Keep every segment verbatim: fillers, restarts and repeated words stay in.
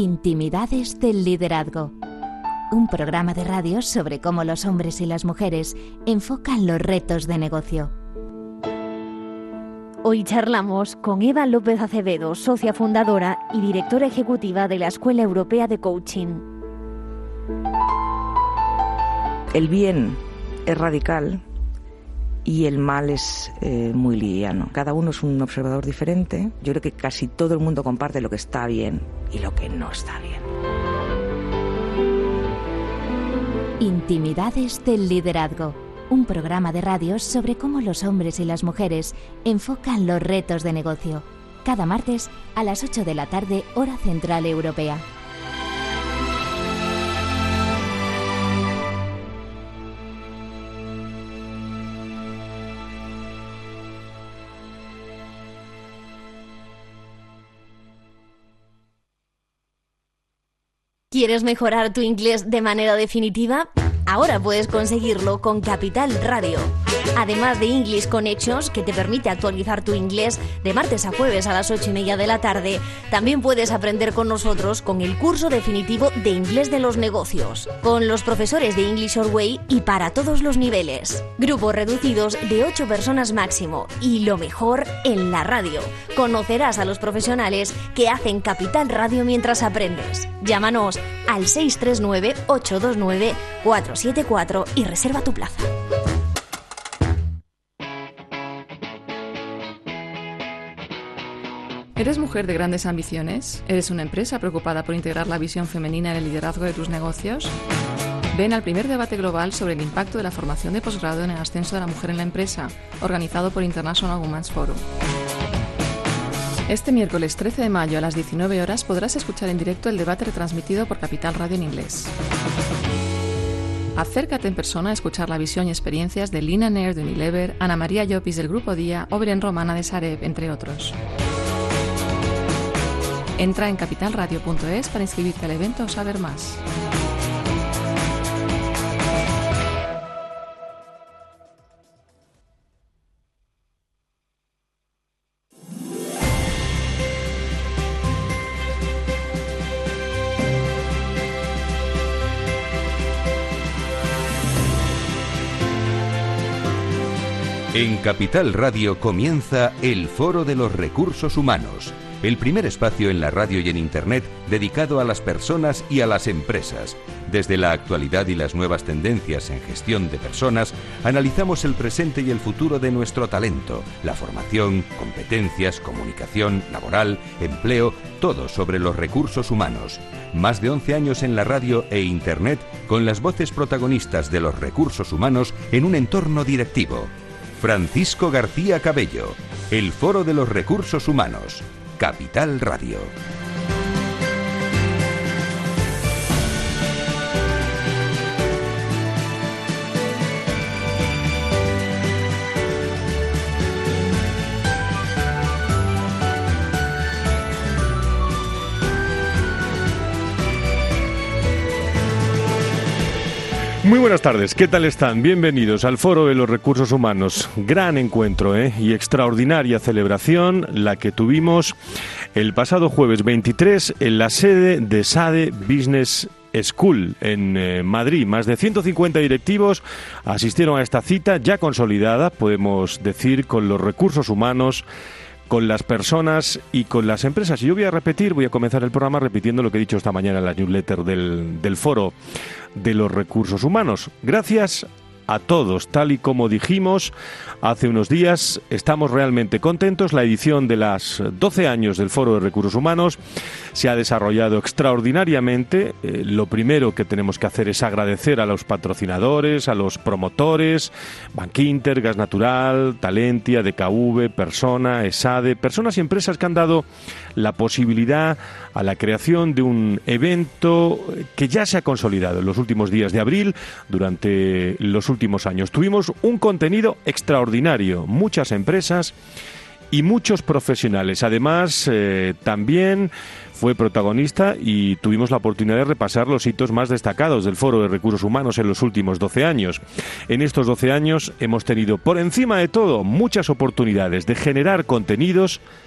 Intimidades del liderazgo. Un programa de radio sobre cómo los hombres y las mujeres enfocan los retos de negocio. Hoy charlamos con Eva López Acevedo, socia fundadora y directora ejecutiva de la Escuela Europea de Coaching. El bien es radical y el mal es eh, muy liviano. Cada uno es un observador diferente. Yo creo que casi todo el mundo comparte lo que está bien y lo que no está bien. Intimidades del liderazgo. Un programa de radio sobre cómo los hombres y las mujeres enfocan los retos de negocio. Cada martes a las ocho de la tarde, hora central europea. ¿Quieres mejorar tu inglés de manera definitiva? Ahora puedes conseguirlo con Capital Radio. Además de English Connections, que te permite actualizar tu inglés de martes a jueves a las ocho y media de la tarde, también puedes aprender con nosotros con el curso definitivo de inglés de los negocios, con los profesores de English Your Way y para todos los niveles. Grupos reducidos de ocho personas máximo y lo mejor en la radio. Conocerás a los profesionales que hacen Capital Radio mientras aprendes. Llámanos al seis tres nueve, ocho dos nueve, cuatro siete cuatro y reserva tu plaza. ¿Eres mujer de grandes ambiciones? ¿Eres una empresa preocupada por integrar la visión femenina en el liderazgo de tus negocios? Ven al primer debate global sobre el impacto de la formación de posgrado en el ascenso de la mujer en la empresa, organizado por International Women's Forum. Este miércoles trece de mayo a las diecinueve horas podrás escuchar en directo el debate retransmitido por Capital Radio en inglés. Acércate en persona a escuchar la visión y experiencias de Lina Nair de Unilever, Ana María Llopis del Grupo Día o Belén Romana de Sareb, entre otros. Entra en capital radio punto es para inscribirte al evento o saber más. En Capital Radio comienza el Foro de los Recursos Humanos, el primer espacio en la radio y en Internet dedicado a las personas y a las empresas. Desde la actualidad y las nuevas tendencias en gestión de personas, analizamos el presente y el futuro de nuestro talento, la formación, competencias, comunicación, laboral, empleo, todo sobre los recursos humanos. Más de once años en la radio e Internet con las voces protagonistas de los recursos humanos en un entorno directivo. Francisco García Cabello, el Foro de los Recursos Humanos, Capital Radio. Muy buenas tardes, ¿qué tal están? Bienvenidos al Foro de los Recursos Humanos. Gran encuentro ¿eh? y extraordinaria celebración la que tuvimos el pasado jueves veintitrés en la sede de S A D E Business School en eh, Madrid. Más de ciento cincuenta directivos asistieron a esta cita ya consolidada, podemos decir, con los recursos humanos, con las personas y con las empresas. Y yo voy a repetir, voy a comenzar el programa repitiendo lo que he dicho esta mañana en la newsletter del, del Foro de los Recursos Humanos. Gracias a todos, tal y como dijimos hace unos días, estamos realmente contentos. La edición de las doce años del Foro de Recursos Humanos se ha desarrollado extraordinariamente. Eh, lo primero que tenemos que hacer es agradecer a los patrocinadores, a los promotores, Bankinter, Gas Natural, Talentia, D K V, Persona, ESADE, personas y empresas que han dado la posibilidad a la creación de un evento que ya se ha consolidado en los últimos días de abril, durante los últimos años. Tuvimos un contenido extraordinario, muchas empresas y muchos profesionales. Además, eh, también fue protagonista y tuvimos la oportunidad de repasar los hitos más destacados del Foro de Recursos Humanos en los últimos doce años. En estos doce años hemos tenido, por encima de todo, muchas oportunidades de generar contenidos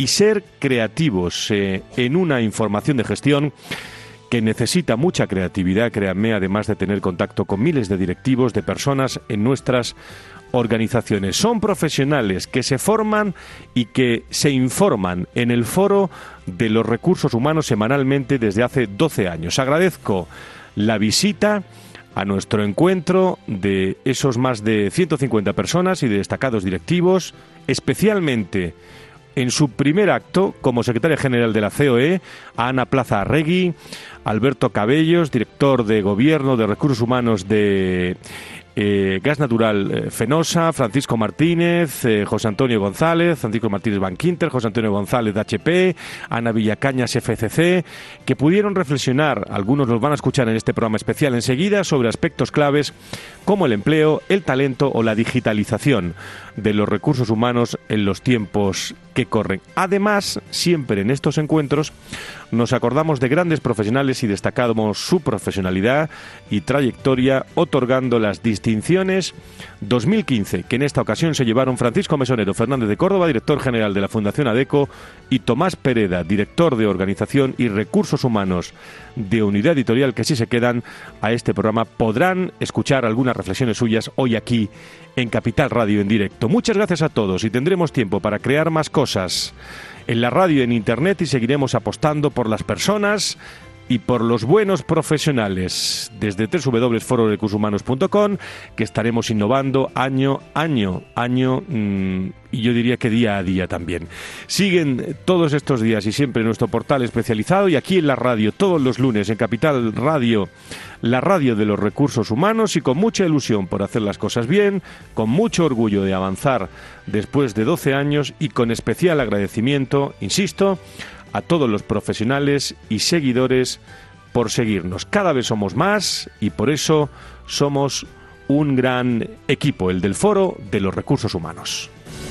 y ser creativos eh, en una información de gestión que necesita mucha creatividad, créanme, además de tener contacto con miles de directivos, de personas en nuestras organizaciones. Son profesionales que se forman y que se informan en el Foro de los Recursos Humanos semanalmente desde hace doce años. Agradezco la visita a nuestro encuentro de esos más de ciento cincuenta personas y de destacados directivos, especialmente en su primer acto como secretaria general de la C O E, a Ana Plaza Arregui, Alberto Cabellos, director de Gobierno de Recursos Humanos de eh, Gas Natural eh, Fenosa, Francisco Martínez, eh, José Antonio González, Francisco Martínez Banquinter, José Antonio González de H P, Ana Villacañas F C C, que pudieron reflexionar, algunos los van a escuchar en este programa especial enseguida, sobre aspectos claves como el empleo, el talento o la digitalización de los recursos humanos en los tiempos que corren. Además, siempre en estos encuentros nos acordamos de grandes profesionales y destacamos su profesionalidad y trayectoria, otorgando las distinciones dos mil quince, que en esta ocasión se llevaron Francisco Mesonero Fernández de Córdoba, director general de la Fundación ADECO, y Tomás Pereda, director de Organización y Recursos Humanos de Unidad Editorial, que si se quedan a este programa podrán escuchar algunas reflexiones suyas hoy aquí en Capital Radio en directo. Muchas gracias a todos y tendremos tiempo para crear más cosas en la radio y en Internet y seguiremos apostando por las personas y por los buenos profesionales desde doble u doble u doble u punto foro recursos humanos punto com, que estaremos innovando año, año, año mmm, y yo diría que día a día también. Siguen todos estos días y siempre nuestro portal especializado y aquí en la radio todos los lunes en Capital Radio, la radio de los recursos humanos, y con mucha ilusión por hacer las cosas bien, con mucho orgullo de avanzar después de doce años y con especial agradecimiento, insisto, a todos los profesionales y seguidores por seguirnos. Cada vez somos más y por eso somos un gran equipo, el del Foro de los Recursos Humanos.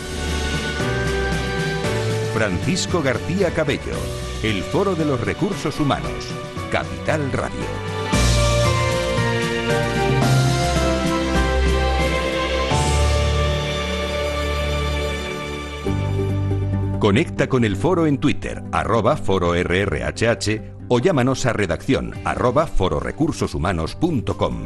Francisco García Cabello, el Foro de los Recursos Humanos, Capital Radio. Conecta con el foro en Twitter, arroba foro R R H H, o llámanos a redacción, arroba foro recursos humanos punto com.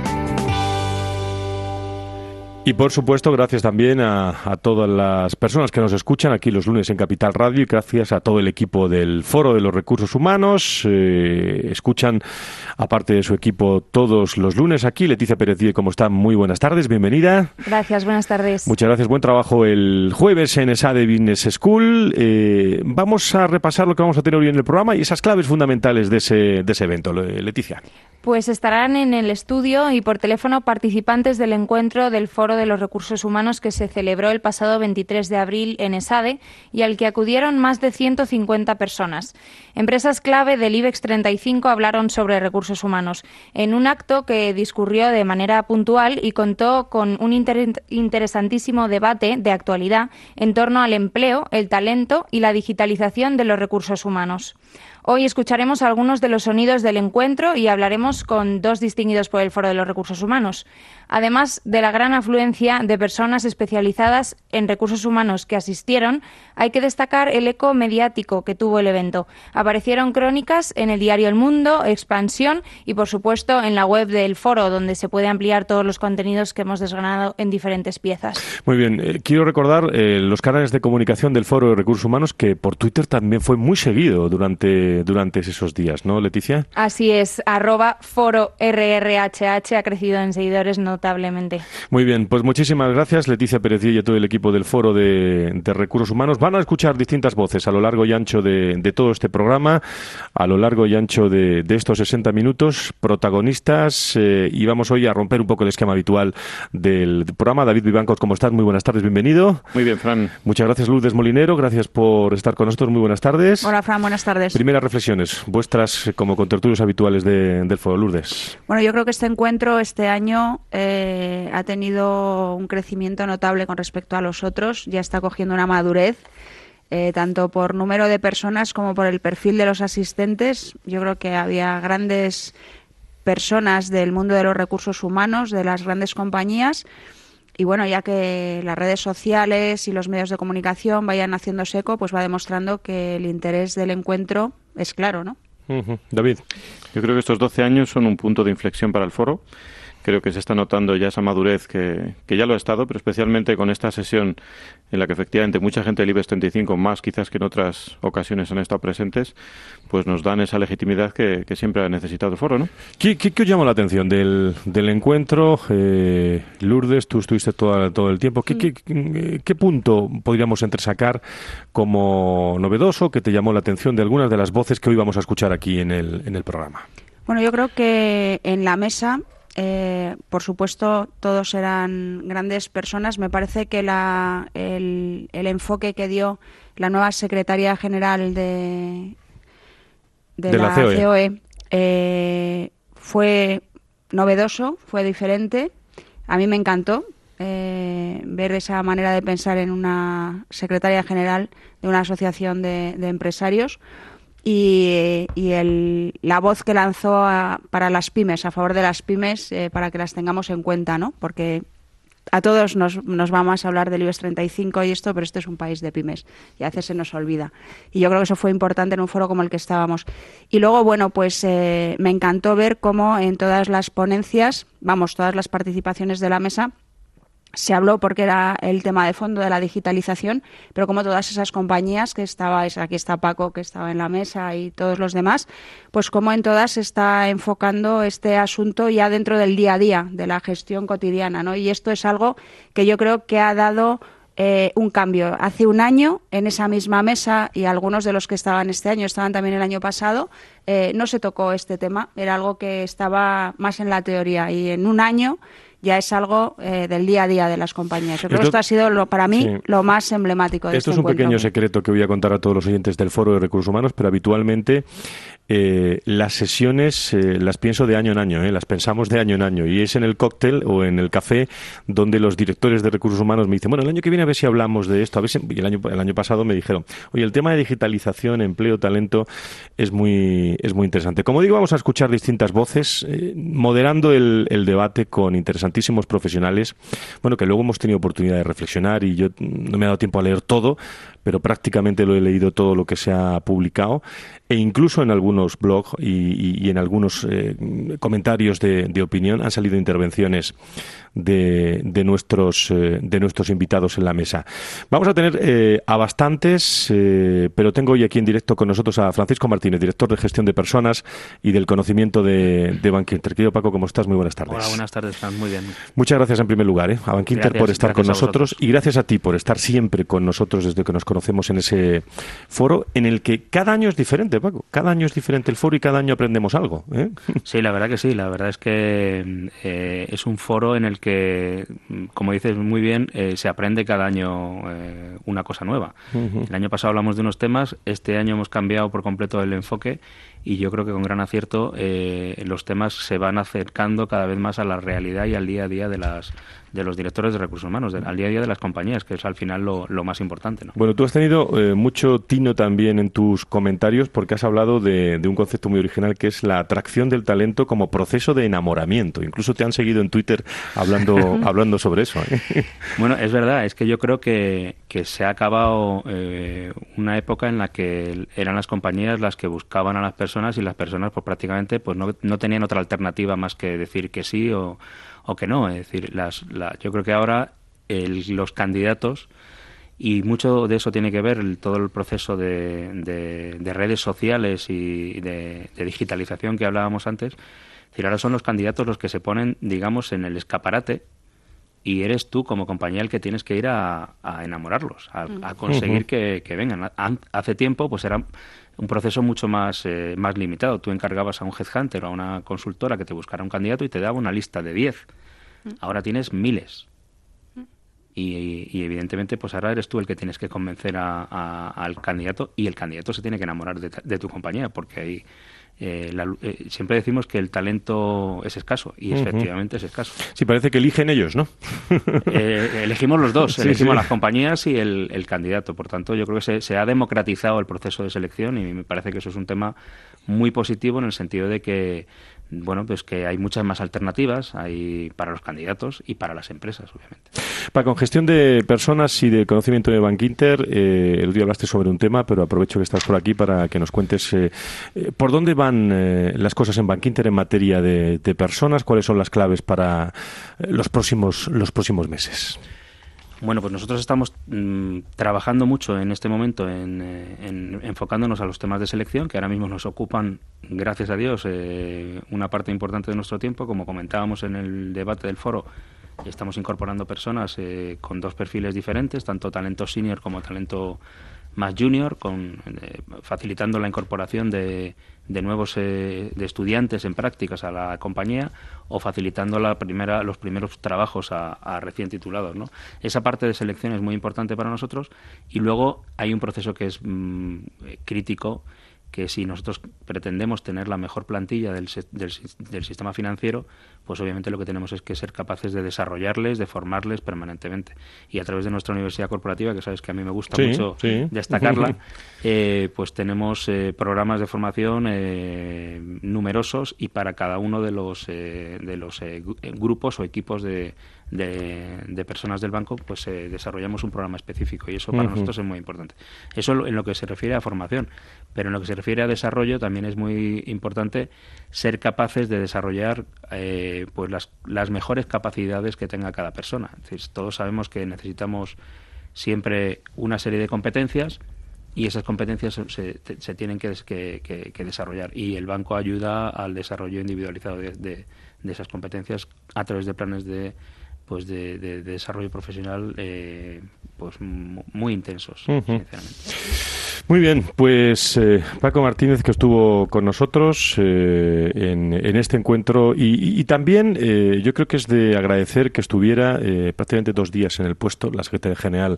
Y por supuesto, gracias también a, a todas las personas que nos escuchan aquí los lunes en Capital Radio y gracias a todo el equipo del Foro de los Recursos Humanos. Eh, escuchan, aparte de su equipo, todos los lunes aquí. Leticia Pérez Díez, ¿cómo está? Muy buenas tardes, bienvenida. Gracias, buenas tardes. Muchas gracias, buen trabajo el jueves en ESADE Business School. Eh, vamos a repasar lo que vamos a tener hoy en el programa y esas claves fundamentales de ese, de ese evento. Leticia. Pues estarán en el estudio y por teléfono participantes del encuentro del Foro de los Recursos Humanos que se celebró el pasado veintitrés de abril en ESADE y al que acudieron más de ciento cincuenta personas. Empresas clave del IBEX treinta y cinco hablaron sobre recursos humanos en un acto que discurrió de manera puntual y contó con un inter- interesantísimo debate de actualidad en torno al empleo, el talento y la digitalización de los recursos humanos. Hoy escucharemos algunos de los sonidos del encuentro y hablaremos con dos distinguidos por el Foro de los Recursos Humanos. Además de la gran afluencia de personas especializadas en recursos humanos que asistieron, hay que destacar el eco mediático que tuvo el evento. Aparecieron crónicas en el diario El Mundo, Expansión y, por supuesto, en la web del Foro, donde se puede ampliar todos los contenidos que hemos desgranado en diferentes piezas. Muy bien. Eh, quiero recordar eh, los canales de comunicación del Foro de Recursos Humanos, que por Twitter también fue muy seguido durante durante esos días, ¿no, Leticia? Así es, arroba foro R R H H ha crecido en seguidores notablemente. Muy bien, pues muchísimas gracias, Leticia Pérez y a todo el equipo del Foro de, de Recursos Humanos. Van a escuchar distintas voces a lo largo y ancho de, de todo este programa, a lo largo y ancho de, de estos sesenta minutos, protagonistas, eh, y vamos hoy a romper un poco el esquema habitual del programa. David Vivancos, ¿cómo estás? Muy buenas tardes, bienvenido. Muy bien, Fran. Muchas gracias, Lourdes Molinero, gracias por estar con nosotros, muy buenas tardes. Hola, Fran, buenas tardes. Primera reflexiones vuestras como contertulios habituales de, del Foro, Lourdes. Bueno, yo creo que este encuentro este año eh, ha tenido un crecimiento notable con respecto a los otros, ya está cogiendo una madurez, eh, tanto por número de personas como por el perfil de los asistentes. Yo creo que había grandes personas del mundo de los recursos humanos, de las grandes compañías, y bueno, ya que las redes sociales y los medios de comunicación vayan haciéndose eco, pues va demostrando que el interés del encuentro es claro, ¿no? Uh-huh. David. Yo creo que estos doce años son un punto de inflexión para el foro. Creo que se está notando ya esa madurez que, que ya lo ha estado, pero especialmente con esta sesión en la que efectivamente mucha gente del IBEX treinta y cinco, más quizás que en otras ocasiones han estado presentes, pues nos dan esa legitimidad que, que siempre ha necesitado el foro, ¿no? ¿Qué, qué, qué os llamó la atención del, del encuentro? Eh, Lourdes, tú estuviste todo, todo el tiempo. ¿Qué, qué, qué, ¿Qué punto podríamos entresacar como novedoso que te llamó la atención de algunas de las voces que hoy vamos a escuchar aquí en el, en el programa? Bueno, yo creo que en la mesa... Eh, por supuesto, todos eran grandes personas. Me parece que la, el, el enfoque que dio la nueva secretaria general de, de, de la, la C O E, C O E eh, fue novedoso, fue diferente. A mí me encantó eh, ver esa manera de pensar en una secretaria general de una asociación de, de empresarios. Y, y el, la voz que lanzó a, para las pymes, a favor de las pymes, eh, para que las tengamos en cuenta, ¿no? Porque a todos nos, nos va más a hablar del IBEX treinta y cinco y esto, pero este es un país de pymes y a veces se nos olvida. Y yo creo que eso fue importante en un foro como el que estábamos. Y luego, bueno, pues eh, me encantó ver cómo en todas las ponencias, vamos, todas las participaciones de la mesa, se habló porque era el tema de fondo de la digitalización, pero como todas esas compañías que estabais, aquí está Paco que estaba en la mesa y todos los demás, pues como en todas se está enfocando este asunto ya dentro del día a día, de la gestión cotidiana, ¿no? Y esto es algo que yo creo que ha dado eh, un cambio. Hace un año, en esa misma mesa, y algunos de los que estaban este año estaban también el año pasado, eh, no se tocó este tema, era algo que estaba más en la teoría, y en un año ya es algo eh, del día a día de las compañías. Yo creo que esto ha sido, lo, para mí, sí, lo más emblemático de esto este encuentro. Esto es un pequeño secreto que voy a contar a todos los oyentes del Foro de Recursos Humanos, pero habitualmente eh, las sesiones eh, las pienso de año en año, eh, las pensamos de año en año, y es en el cóctel o en el café donde los directores de Recursos Humanos me dicen, bueno, el año que viene a ver si hablamos de esto, a ver si... y el año, el año pasado me dijeron, oye, el tema de digitalización, empleo, talento, es muy, es muy interesante. Como digo, vamos a escuchar distintas voces, eh, moderando el, el debate con interesantes profesionales, bueno, que luego hemos tenido oportunidad de reflexionar, y yo no me he dado tiempo a leer todo, pero prácticamente lo he leído todo lo que se ha publicado, e incluso en algunos blogs y, y, y en algunos eh, comentarios de, de opinión han salido intervenciones de, de nuestros eh, de nuestros invitados en la mesa. Vamos a tener eh, a bastantes, eh, pero tengo hoy aquí en directo con nosotros a Francisco Martínez, director de Gestión de Personas y del Conocimiento de, de Bankinter. Querido Paco, ¿cómo estás? Muy buenas tardes. Hola, buenas tardes, Fran. Muy bien. Muchas gracias en primer lugar, ¿eh? a Bankinter gracias, por estar con nosotros, y gracias a ti por estar siempre con nosotros desde que nos conocemos en ese foro, en el que cada año es diferente, Paco. Cada año es diferente el foro y cada año aprendemos algo, ¿eh? Sí, la verdad que sí. La verdad es que eh, es un foro en el que, como dices muy bien, eh, se aprende cada año eh, una cosa nueva. Uh-huh. El año pasado hablamos de unos temas, este año hemos cambiado por completo el enfoque, y yo creo que con gran acierto eh, los temas se van acercando cada vez más a la realidad y al día a día de las de los directores de recursos humanos, de, al día a día de las compañías, que es al final lo, lo más importante, ¿no? Bueno, tú has tenido eh, mucho tino también en tus comentarios, porque has hablado de, de un concepto muy original, que es la atracción del talento como proceso de enamoramiento. Incluso te han seguido en Twitter hablando hablando sobre eso, ¿eh? Bueno, es verdad, es que yo creo que, que se ha acabado eh, una época en la que eran las compañías las que buscaban a las personas, y las personas pues prácticamente pues no, no tenían otra alternativa más que decir que sí o o que no. Es decir, las, la, yo creo que ahora el, los candidatos, y mucho de eso tiene que ver el, todo el proceso de, de, de redes sociales y de, de digitalización que hablábamos antes. Es decir, ahora son los candidatos los que se ponen, digamos, en el escaparate, y eres tú como compañía el que tienes que ir a, a enamorarlos, a, a conseguir uh-huh. que, que vengan. Hace tiempo pues era un proceso mucho más, eh, más limitado. Tú encargabas a un headhunter o a una consultora que te buscara un candidato y te daba una lista de diez. Ahora tienes miles. Y, y evidentemente pues ahora eres tú el que tienes que convencer a, a, al candidato, y el candidato se tiene que enamorar de, de tu compañía, porque ahí eh, la, eh, siempre decimos que el talento es escaso, y uh-huh. efectivamente es escaso. Sí, parece que eligen ellos, ¿no? eh, elegimos los dos, sí, elegimos sí. las compañías y el, el candidato. Por tanto, yo creo que se, se ha democratizado el proceso de selección, y me parece que eso es un tema muy positivo, en el sentido de que bueno, pues que hay muchas más alternativas hay para los candidatos y para las empresas, obviamente. Para con gestión de personas y de conocimiento de Bankinter, eh, el otro día hablaste sobre un tema, pero aprovecho que estás por aquí para que nos cuentes eh, eh, por dónde van eh, las cosas en Bankinter en materia de, de personas, cuáles son las claves para eh, los próximos los próximos meses. Bueno, pues nosotros estamos mmm, trabajando mucho en este momento en, en enfocándonos a los temas de selección, que ahora mismo nos ocupan, gracias a Dios, eh, una parte importante de nuestro tiempo. Como comentábamos en el debate del foro, estamos incorporando personas eh, con dos perfiles diferentes, tanto talento senior como talento más junior, con, eh, facilitando la incorporación de, de nuevos eh, de estudiantes en prácticas a la compañía, o facilitando la primera, los primeros trabajos a, a recién titulados, ¿no? Esa parte de selección es muy importante para nosotros, y luego hay un proceso que es mmm, crítico, que si nosotros pretendemos tener la mejor plantilla del, del, del sistema financiero, pues obviamente lo que tenemos es que ser capaces de desarrollarles, de formarles permanentemente. Y a través de nuestra universidad corporativa, que sabes que a mí me gusta sí, mucho sí. destacarla, eh, pues tenemos eh, programas de formación eh, numerosos, y para cada uno de los, eh, de los eh, grupos o equipos de, de, de personas del banco, pues eh, desarrollamos un programa específico, y eso para uh-huh. nosotros es muy importante. Eso en lo que se refiere a formación, pero en lo que se refiere a desarrollo también es muy importante ser capaces de desarrollar eh, pues las, las mejores capacidades que tenga cada persona. Es decir, todos sabemos que necesitamos siempre una serie de competencias, y esas competencias se, se tienen que, que, que, que desarrollar, y el banco ayuda al desarrollo individualizado de, de, de esas competencias a través de planes de pues de, de, de desarrollo profesional eh, pues muy intensos, uh-huh. sinceramente. Muy bien, pues eh, Paco Martínez, que estuvo con nosotros eh, en, en este encuentro, y, y, y también eh, yo creo que es de agradecer que estuviera eh, prácticamente dos días en el puesto la secretaria general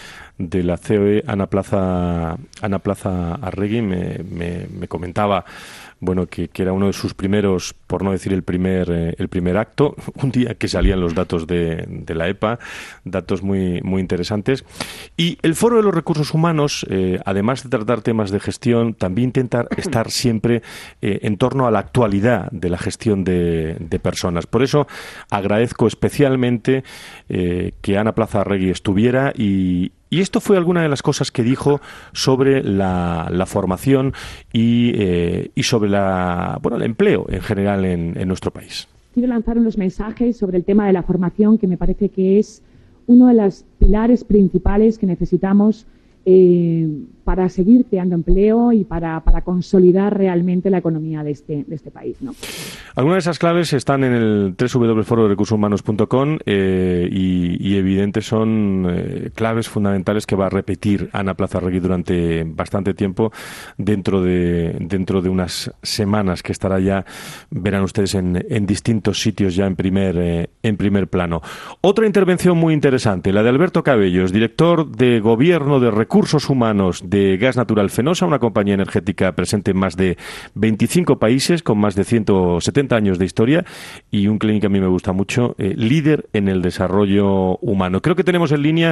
de la C O E, Ana Plaza, Ana Plaza Arregui, me, me, me comentaba bueno, que, que era uno de sus primeros, por no decir el primer eh, el primer acto, un día que salían los datos de, de la E P A, datos muy muy interesantes. Y el Foro de los Recursos Humanos, eh, además de tratar temas de gestión, también intenta estar siempre eh, en torno a la actualidad de la gestión de, de personas. Por eso agradezco especialmente eh, que Ana Plaza Arregui estuviera, y Y esto fue alguna de las cosas que dijo sobre la, la formación y, eh, y sobre la, bueno, el empleo en general en, en nuestro país. Quiero lanzar unos mensajes sobre el tema de la formación, que me parece que es uno de los pilares principales que necesitamos eh, para seguir creando empleo y para, para consolidar realmente la economía de este, de este país, ¿no? Algunas de esas claves están en el doble u doble u doble u punto foro de recursos humanos punto com eh, y, y evidentes son eh, claves fundamentales que va a repetir Ana Plaza Arregui durante bastante tiempo, dentro de dentro de unas semanas que estará ya, verán ustedes, en, en distintos sitios ya en primer eh, en primer plano. Otra intervención muy interesante, la de Alberto Cabellos, director de Gobierno de Recursos Humanos de Gas Natural Fenosa, una compañía energética presente en más de veinticinco países, con más de ciento setenta años de historia, y un cliente que a mí me gusta mucho, eh, líder en el desarrollo humano. Creo que tenemos en línea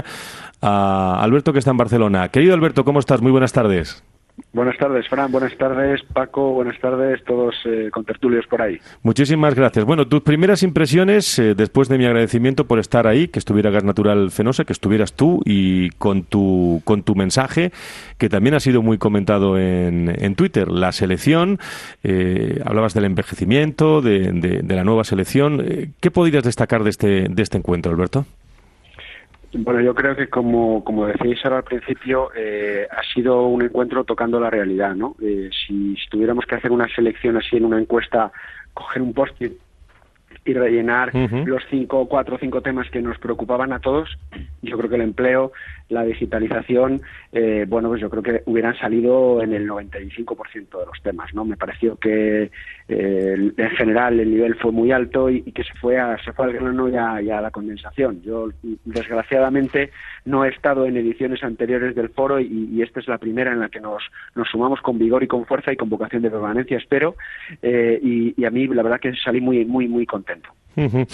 a Alberto, que está en Barcelona. Querido Alberto, ¿cómo estás? Muy buenas tardes. Buenas tardes, Fran. Buenas tardes, Paco. Buenas tardes, todos eh, contertulios por ahí. Muchísimas gracias. Bueno, tus primeras impresiones, eh, después de mi agradecimiento por estar ahí, que estuviera Gas Natural Fenosa, que estuvieras tú, y con tu con tu mensaje, que también ha sido muy comentado en, en Twitter, la selección, eh, hablabas del envejecimiento, de, de, de la nueva selección. Eh, ¿Qué podrías destacar de este, de este encuentro, Alberto? Bueno, yo creo que como, como decíais ahora al principio, eh, ha sido un encuentro tocando la realidad, ¿no? Eh, si, si tuviéramos que hacer una selección así en una encuesta, coger un post-it y rellenar uh-huh. los cinco, cuatro o cinco temas que nos preocupaban a todos, yo creo que el empleo, la digitalización, eh, bueno, pues yo creo que hubieran salido en el noventa y cinco por ciento de los temas, ¿no? Me pareció que eh, en general el nivel fue muy alto y, y que se fue a, se fue al grano y a, y a la condensación. Yo, desgraciadamente, no he estado en ediciones anteriores del foro, y, y esta es la primera en la que nos, nos sumamos con vigor y con fuerza y con vocación de permanencia, espero, eh, y, y a mí la verdad que salí muy, muy, muy contento. Uh-huh.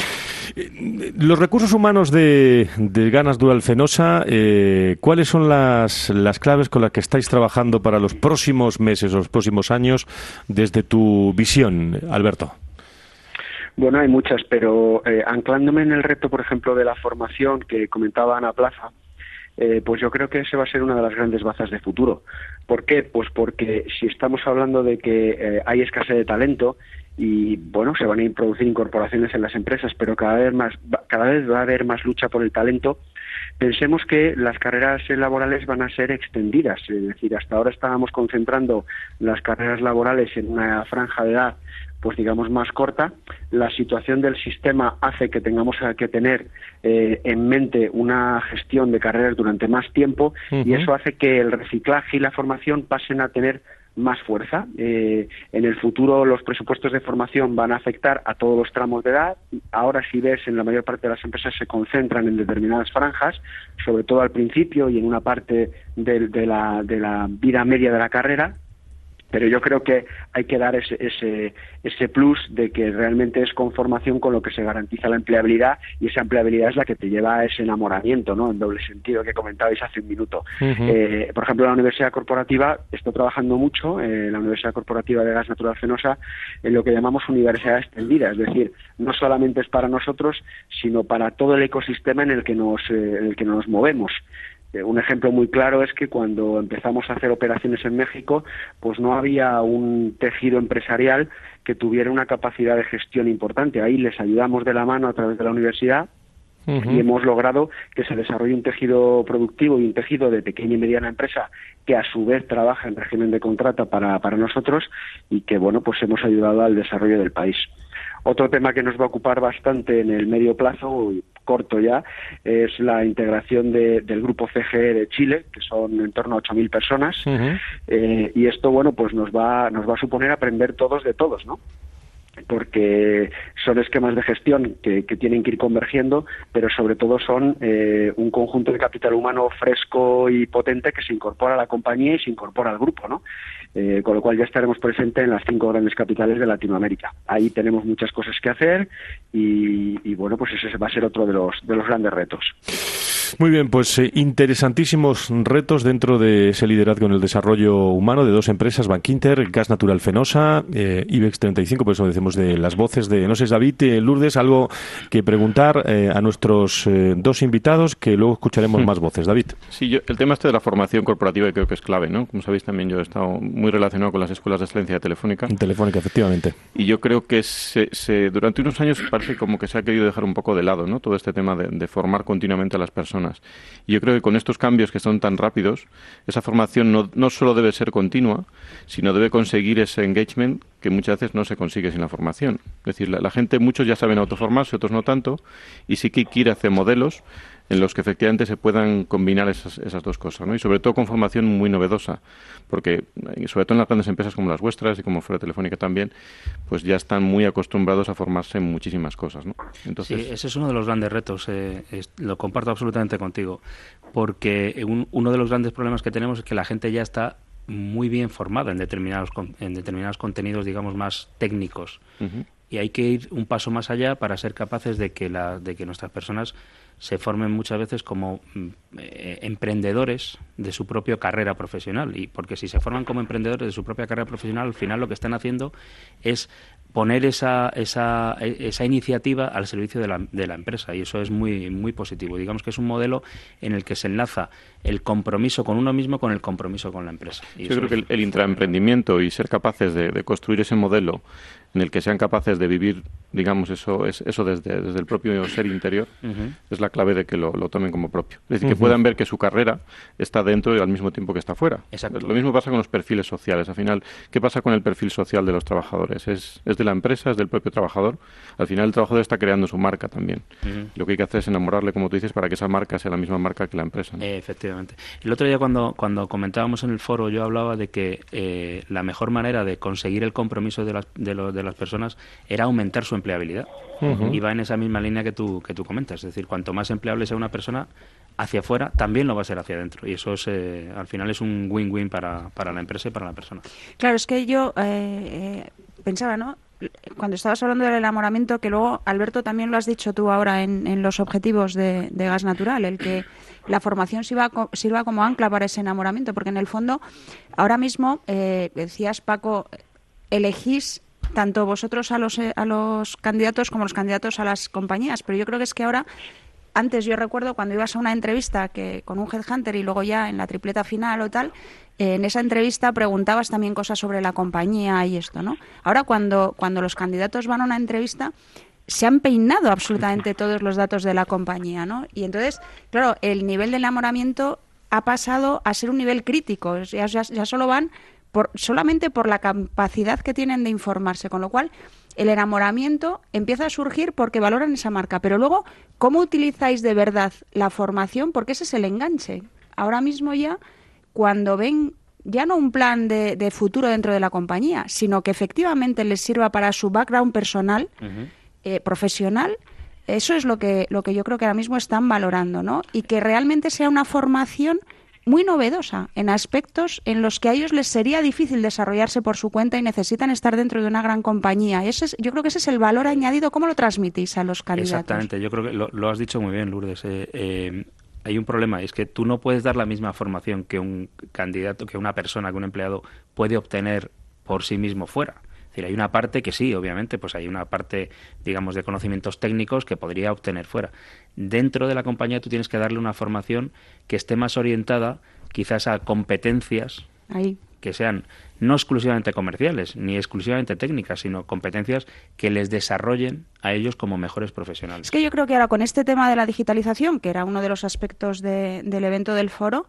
Los recursos humanos de, de Gas Natural Fenosa, eh, ¿cuáles son las, las claves con las que estáis trabajando para los próximos meses o los próximos años desde tu visión, Alberto? Bueno, hay muchas, pero eh, anclándome en el reto, por ejemplo, de la formación que comentaba Ana Plaza, eh, pues yo creo que ese va a ser una de las grandes bazas de futuro. ¿Por qué? Pues porque si estamos hablando de que eh, hay escasez de talento y, bueno, se van a producir incorporaciones en las empresas, pero cada vez más, cada vez va a haber más lucha por el talento, pensemos que las carreras laborales van a ser extendidas. Es decir, hasta ahora estábamos concentrando las carreras laborales en una franja de edad, pues digamos más corta. La situación del sistema hace que tengamos que tener eh, en mente una gestión de carreras durante más tiempo, uh-huh. y eso hace que el reciclaje y la formación pasen a tener más fuerza. Eh, en el futuro los presupuestos de formación van a afectar a todos los tramos de edad. Ahora, si ves, en la mayor parte de las empresas se concentran en determinadas franjas, sobre todo al principio y en una parte de, de, la, de la vida media de la carrera. Pero yo creo que hay que dar ese, ese, ese plus de que realmente es con formación con lo que se garantiza la empleabilidad, y esa empleabilidad es la que te lleva a ese enamoramiento, ¿no?, en doble sentido que comentabais hace un minuto. Uh-huh. Eh, por ejemplo, la Universidad Corporativa está trabajando mucho, eh, la Universidad Corporativa de Gas Natural Fenosa, en lo que llamamos universidad extendida, es decir, no solamente es para nosotros, sino para todo el ecosistema en el que nos, eh, en el que nos movemos. Un ejemplo muy claro es que cuando empezamos a hacer operaciones en México, pues no había un tejido empresarial que tuviera una capacidad de gestión importante. Ahí les ayudamos de la mano a través de la universidad, uh-huh. y hemos logrado que se desarrolle un tejido productivo y un tejido de pequeña y mediana empresa que a su vez trabaja en régimen de contrata para, para nosotros, y que, bueno, pues hemos ayudado al desarrollo del país. Otro tema que nos va a ocupar bastante en el medio plazo, corto ya, es la integración de, del grupo C G E de Chile, que son en torno a ocho mil personas, uh-huh. eh, y esto, bueno, pues nos va, nos va a suponer aprender todos de todos, ¿no? Porque son esquemas de gestión que, que tienen que ir convergiendo, pero sobre todo son eh, un conjunto de capital humano fresco y potente que se incorpora a la compañía y se incorpora al grupo, ¿no? Eh, con lo cual ya estaremos presentes en las cinco grandes capitales de Latinoamérica. Ahí tenemos muchas cosas que hacer y, y bueno, pues ese va a ser otro de los, de los grandes retos. Muy bien, pues eh, interesantísimos retos dentro de ese liderazgo en el desarrollo humano de dos empresas, Bankinter, Gas Natural Fenosa, eh, IBEX treinta y cinco, por eso decimos de las voces de, no sé, David, eh, Lourdes, algo que preguntar eh, a nuestros eh, dos invitados, que luego escucharemos hmm. más voces. David. Sí, yo, el tema este de la formación corporativa creo que es clave, ¿no? Como sabéis, también yo he estado muy relacionado con las escuelas de excelencia de Telefónica. Telefónica, efectivamente. Y yo creo que se, se, durante unos años parece como que se ha querido dejar un poco de lado, ¿no?, todo este tema de, de formar continuamente a las personas. Y yo creo que con estos cambios que son tan rápidos, esa formación no, no solo debe ser continua, sino debe conseguir ese engagement que muchas veces no se consigue sin la formación. Es decir, la, la gente, muchos ya saben autoformarse, otros no tanto, y sí que quiere hacer modelos en los que efectivamente se puedan combinar esas, esas dos cosas, ¿no? Y sobre todo con formación muy novedosa, porque sobre todo en las grandes empresas como las vuestras y como fuera Telefónica también, pues ya están muy acostumbrados a formarse en muchísimas cosas, ¿no? Entonces... Sí, ese es uno de los grandes retos, eh, es, lo comparto absolutamente contigo, porque un, uno de los grandes problemas que tenemos es que la gente ya está muy bien formada en determinados, en determinados contenidos, digamos, más técnicos. Uh-huh. Y hay que ir un paso más allá para ser capaces de que, la, de que nuestras personas se formen muchas veces como eh, emprendedores de su propia carrera profesional. Y porque si se forman como emprendedores de su propia carrera profesional, al final lo que están haciendo es poner esa, esa, esa iniciativa al servicio de la, de la empresa, y eso es muy, muy positivo. Digamos que es un modelo en el que se enlaza el compromiso con uno mismo con el compromiso con la empresa. Y Yo creo es... que el, el intraemprendimiento y ser capaces de, de construir ese modelo en el que sean capaces de vivir, digamos, eso es, eso desde, desde el propio ser interior, uh-huh. es la clave de que lo, lo tomen como propio. Es decir, uh-huh. que puedan ver que su carrera está dentro y al mismo tiempo que está fuera. Exacto. Lo mismo pasa con los perfiles sociales. Al final, ¿qué pasa con el perfil social de los trabajadores? ¿Es, es de la empresa, es del propio trabajador? Al final el trabajador está creando su marca también. Uh-huh. Lo que hay que hacer es enamorarle, como tú dices, para que esa marca sea la misma marca que la empresa, ¿no? Eh, efectivamente. El otro día cuando, cuando comentábamos en el foro, yo hablaba de que eh, la mejor manera de conseguir el compromiso de las, de, lo, de las personas era aumentar su empleabilidad. Uh-huh. Y va en esa misma línea que tú, que tú comentas. Es decir, cuanto más empleable sea una persona hacia afuera, también lo va a ser hacia adentro. Y eso es, eh, al final es un win-win para, para la empresa y para la persona. Claro, es que yo eh, eh, pensaba, ¿no?, cuando estabas hablando del enamoramiento, que luego, Alberto, también lo has dicho tú ahora en, en los objetivos de, de Gas Natural, el que la formación sirva, sirva como ancla para ese enamoramiento, porque en el fondo, ahora mismo, eh, decías, Paco, elegís tanto vosotros a los, a los candidatos como los candidatos a las compañías, pero yo creo que es que ahora, antes yo recuerdo cuando ibas a una entrevista que con un headhunter y luego ya en la tripleta final o tal, eh, en esa entrevista preguntabas también cosas sobre la compañía y esto, ¿no? Ahora cuando, cuando los candidatos van a una entrevista se han peinado absolutamente todos los datos de la compañía, ¿no? Y entonces, claro, el nivel de enamoramiento ha pasado a ser un nivel crítico, ya, ya, ya solo van por, solamente por la capacidad que tienen de informarse, con lo cual el enamoramiento empieza a surgir porque valoran esa marca, pero luego, ¿cómo utilizáis de verdad la formación? Porque ese es el enganche. Ahora mismo ya, cuando ven ya no un plan de, de futuro dentro de la compañía, sino que efectivamente les sirva para su background personal, uh-huh. Eh, profesional, eso es lo que lo que yo creo que ahora mismo están valorando, ¿no? Y que realmente sea una formación muy novedosa en aspectos en los que a ellos les sería difícil desarrollarse por su cuenta y necesitan estar dentro de una gran compañía. Ese es, yo creo que ese es el valor añadido. ¿Cómo lo transmitís a los candidatos? Exactamente, yo creo que lo, lo has dicho muy bien, Lourdes. Eh, eh, hay un problema, es que tú no puedes dar la misma formación que un candidato, que una persona, que un empleado puede obtener por sí mismo fuera. Es decir, hay una parte que sí, obviamente, pues hay una parte, digamos, de conocimientos técnicos que podría obtener fuera. Dentro de la compañía tú tienes que darle una formación que esté más orientada quizás a competencias Ahí. que sean no exclusivamente comerciales ni exclusivamente técnicas, sino competencias que les desarrollen a ellos como mejores profesionales. Es que yo creo que ahora con este tema de la digitalización, que era uno de los aspectos de, del evento del foro,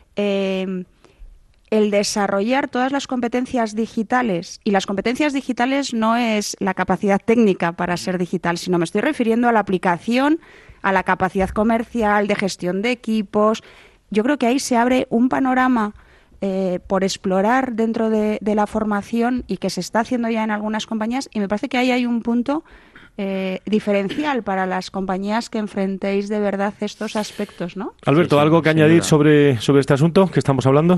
eh, el desarrollar todas las competencias digitales, y las competencias digitales no es la capacidad técnica para ser digital, sino me estoy refiriendo a la aplicación, a la capacidad comercial, de gestión de equipos. Yo creo que ahí se abre un panorama eh, por explorar dentro de, de la formación y que se está haciendo ya en algunas compañías, y me parece que ahí hay un punto eh, diferencial para las compañías que enfrentéis de verdad estos aspectos, ¿no? Alberto, Sí, sí, ¿algo que añadir sobre, sobre este asunto que estamos hablando?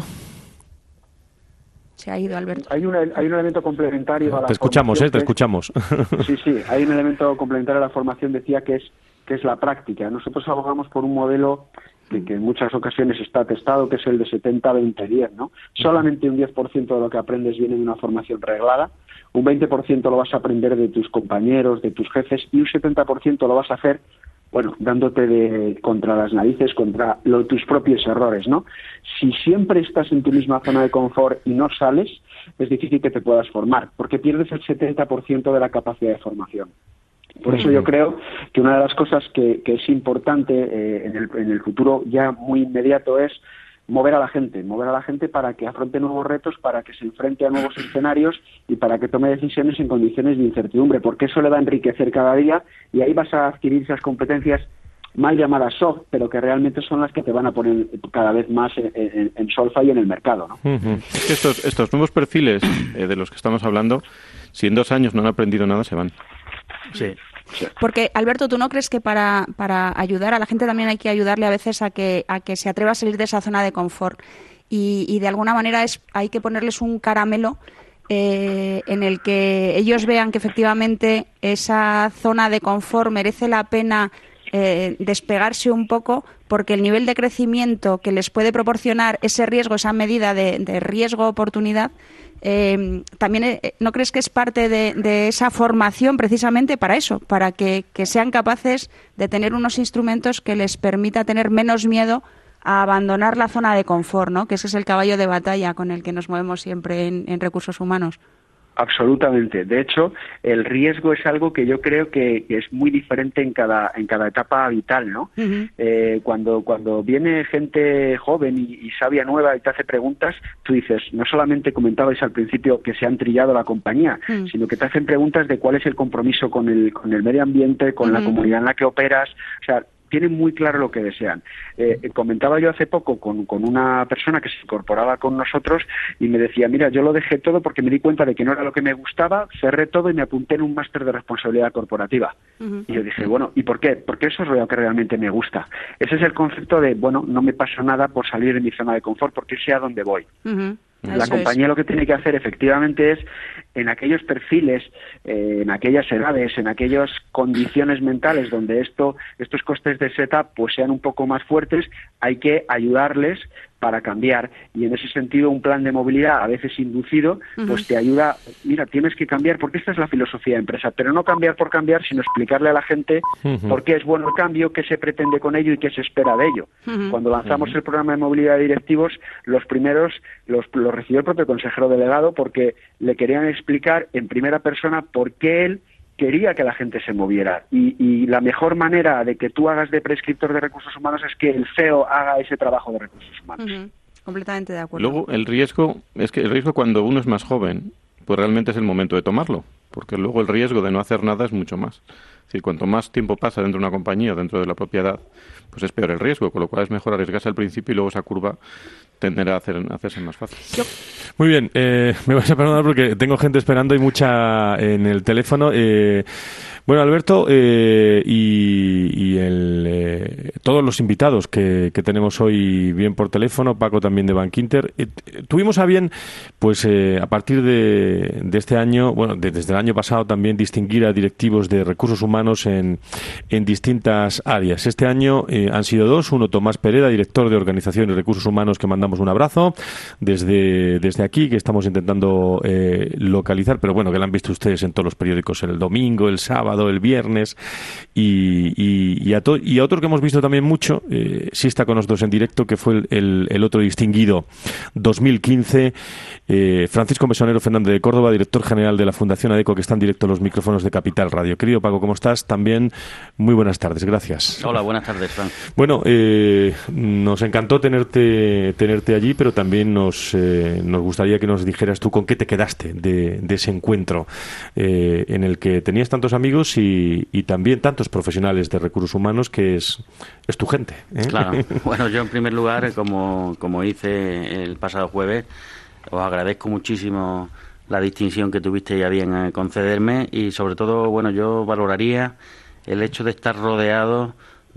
Se ha ido, Alberto. Hay un, hay un elemento complementario a la Te escuchamos, formación, ¿eh? Te escuchamos. Sí, sí, hay un elemento complementario a la formación, decía, que es que es la práctica. Nosotros abogamos por un modelo que, que en muchas ocasiones está testado, que es el de setenta veinte diez, ¿no? Solamente un diez por ciento de lo que aprendes viene de una formación reglada, un veinte por ciento lo vas a aprender de tus compañeros, de tus jefes, y un setenta por ciento lo vas a hacer, bueno, dándote de contra las narices, contra lo, tus propios errores, ¿no? Si siempre estás en tu misma zona de confort y no sales, es difícil que te puedas formar, porque pierdes el setenta por ciento de la capacidad de formación. Por eso yo creo que una de las cosas que, que es importante eh, en, el, en el futuro ya muy inmediato es mover a la gente, mover a la gente para que afronte nuevos retos, para que se enfrente a nuevos escenarios y para que tome decisiones en condiciones de incertidumbre, porque eso le va a enriquecer cada día y ahí vas a adquirir esas competencias mal llamadas soft, pero que realmente son las que te van a poner cada vez más en, en, en solfa y en el mercado, ¿no? Uh-huh. Estos, estos nuevos perfiles eh, de los que estamos hablando, si en dos años no han aprendido nada, se van. Sí. Porque, Alberto, ¿tú no crees que para, para ayudar a la gente también hay que ayudarle a veces a que, a que se atreva a salir de esa zona de confort? Y, y de alguna manera es hay que ponerles un caramelo eh, en el que ellos vean que efectivamente esa zona de confort merece la pena eh, despegarse un poco, porque el nivel de crecimiento que les puede proporcionar ese riesgo, esa medida de, de riesgo-oportunidad, Eh, también eh, ¿no crees que es parte de, de esa formación precisamente para eso, para que, que sean capaces de tener unos instrumentos que les permita tener menos miedo a abandonar la zona de confort, ¿no? Que ese es el caballo de batalla con el que nos movemos siempre en, en recursos humanos? Absolutamente. De hecho, el riesgo es algo que yo creo que, que es muy diferente en cada en cada etapa vital, ¿no? Uh-huh. Eh, cuando cuando viene gente joven y, y sabia nueva y te hace preguntas, tú dices, no solamente comentabais al principio que se han trillado la compañía, uh-huh. sino que te hacen preguntas de cuál es el compromiso con el con el medio ambiente, con uh-huh. la comunidad en la que operas, o sea, tienen muy claro lo que desean. Eh, comentaba yo hace poco con, con una persona que se incorporaba con nosotros y me decía, mira, yo lo dejé todo porque me di cuenta de que no era lo que me gustaba, cerré todo y me apunté en un máster de responsabilidad corporativa. Uh-huh. Y yo dije, bueno, ¿y por qué? Porque eso es lo que realmente me gusta. Ese es el concepto de, bueno, no me pasa nada por salir de mi zona de confort porque sé a dónde voy. Uh-huh. La Eso compañía es. Lo que tiene que hacer efectivamente es en aquellos perfiles, eh, en aquellas edades, en aquellas condiciones mentales donde esto, estos costes de setup pues sean un poco más fuertes, hay que ayudarles para cambiar, y en ese sentido un plan de movilidad a veces inducido pues uh-huh. te ayuda, mira, tienes que cambiar porque esta es la filosofía de empresa, pero no cambiar por cambiar, sino explicarle a la gente uh-huh. por qué es bueno el cambio, qué se pretende con ello y qué se espera de ello. Uh-huh. Cuando lanzamos uh-huh. el programa de movilidad de directivos, los primeros los, los recibió el propio consejero delegado porque le querían explicar en primera persona por qué él quería que la gente se moviera, y, y la mejor manera de que tú hagas de prescriptor de recursos humanos es que el C E O haga ese trabajo de recursos humanos. Uh-huh. Completamente de acuerdo. Luego, el riesgo, es que el riesgo cuando uno es más joven, pues realmente es el momento de tomarlo, porque luego el riesgo de no hacer nada es mucho más. Es decir, cuanto más tiempo pasa dentro de una compañía, dentro de la propiedad, pues es peor el riesgo, con lo cual es mejor arriesgarse al principio y luego esa curva tenderá a, hacer, a hacerse más fácil. Yo. Muy bien, eh, me vais a perdonar porque tengo gente esperando y mucha en el teléfono. Eh, bueno, Alberto, eh, y, y el, eh, todos los invitados que, que tenemos hoy, bien por teléfono, Paco también de Bankinter, eh, tuvimos a bien, pues eh, a partir de, de este año, bueno, de, desde el año pasado también distinguir a directivos de recursos humanos en, en distintas áreas. Este año eh, han sido dos, uno Tomás Pereda, director de Organización y Recursos Humanos, que mandamos un abrazo desde, desde aquí, que estamos intentando eh, localizar, pero bueno, que lo han visto ustedes en todos los periódicos el domingo, el sábado, el viernes, y, y, y, a, to, y a otro que hemos visto también mucho, eh, sí está con nosotros en directo, que fue el, el, el otro distinguido dos mil quince, eh, Francisco Mesonero Fernández de Córdoba, director general de la Fundación ADECO, que está en directo en los micrófonos de Capital Radio. Querido Paco, ¿cómo estás? También muy buenas tardes, gracias. Hola, buenas tardes, Fran. Bueno, eh, nos encantó tenerte tenerte allí, pero también nos eh, nos gustaría que nos dijeras tú con qué te quedaste de, de ese encuentro eh, en el que tenías tantos amigos y, y también tantos profesionales de recursos humanos, que es, es tu gente, ¿eh? Claro. Bueno, yo en primer lugar, como, como hice el pasado jueves, os agradezco muchísimo la distinción que tuvisteis a bien concederme, y sobre todo, bueno, yo valoraría el hecho de estar rodeado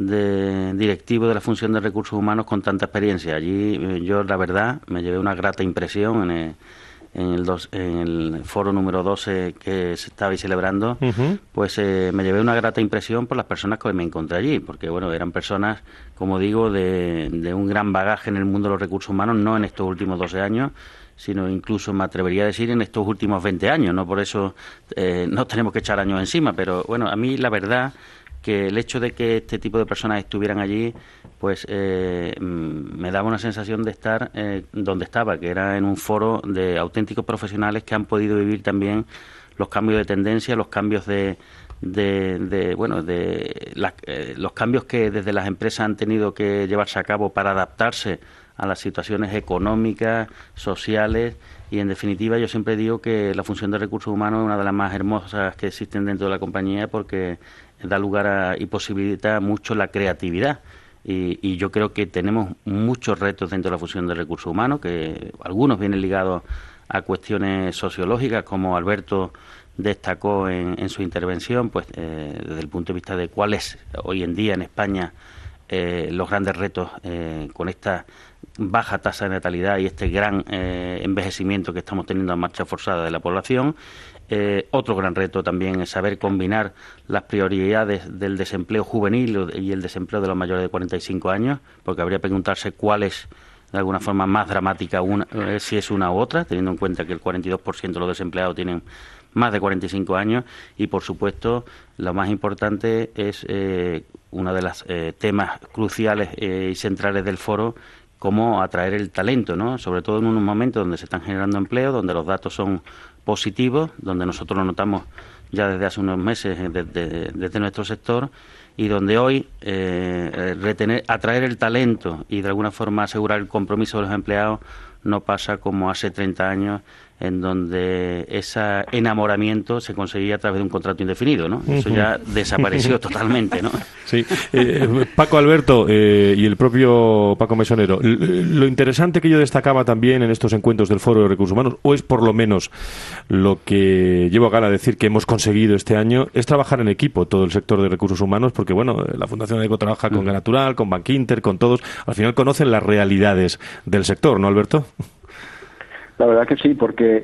de directivos de la función de recursos humanos con tanta experiencia. Allí yo, la verdad, me llevé una grata impresión en el, en el, dos, en el foro número doce que se estabais celebrando. Uh-huh. Pues eh, me llevé una grata impresión por las personas que me encontré allí, porque bueno, eran personas, como digo, de, de un gran bagaje en el mundo de los recursos humanos, no en estos últimos doce años, sino incluso me atrevería a decir en estos últimos veinte años. No por eso eh, no tenemos que echar años encima, pero bueno, a mí la verdad que el hecho de que este tipo de personas estuvieran allí, pues eh, me daba una sensación de estar eh, donde estaba, que era en un foro de auténticos profesionales que han podido vivir también los cambios de tendencia, los cambios de, de, de bueno, de la, eh, los cambios que desde las empresas han tenido que llevarse a cabo para adaptarse a las situaciones económicas, sociales, y en definitiva yo siempre digo que la función de recursos humanos es una de las más hermosas que existen dentro de la compañía, porque da lugar a, y posibilita mucho la creatividad, y, y yo creo que tenemos muchos retos dentro de la función de recursos humanos, que algunos vienen ligados a cuestiones sociológicas, como Alberto destacó en, en su intervención, pues eh, desde el punto de vista de cuáles hoy en día en España eh, los grandes retos eh, con esta baja tasa de natalidad y este gran eh, envejecimiento que estamos teniendo a marcha forzada de la población. Eh, otro gran reto también es saber combinar las prioridades del desempleo juvenil y el desempleo de los mayores de cuarenta y cinco años, porque habría que preguntarse cuál es de alguna forma más dramática, una, eh, si es una u otra, teniendo en cuenta que el cuarenta y dos por ciento de los desempleados tienen más de cuarenta y cinco años, y por supuesto lo más importante es eh, uno de los eh, temas cruciales eh, y centrales del foro, cómo atraer el talento, ¿no? Sobre todo en unos momentos donde se están generando empleo, donde los datos son positivos, donde nosotros lo notamos ya desde hace unos meses desde, desde nuestro sector, y donde hoy eh, retener, atraer el talento y de alguna forma asegurar el compromiso de los empleados no pasa como hace treinta años, en donde ese enamoramiento se conseguía a través de un contrato indefinido, ¿no? Eso ya desapareció totalmente, ¿no? Sí. Eh, Paco, Alberto eh, y el propio Paco Mesonero, lo interesante que yo destacaba también en estos encuentros del Foro de Recursos Humanos, o es por lo menos lo que llevo a gala decir que hemos conseguido este año, es trabajar en equipo todo el sector de recursos humanos, porque bueno, la Fundación ADECO trabaja con Ganatural, con Bankinter, con todos, al final conocen las realidades del sector, ¿no, Alberto? La verdad que sí, porque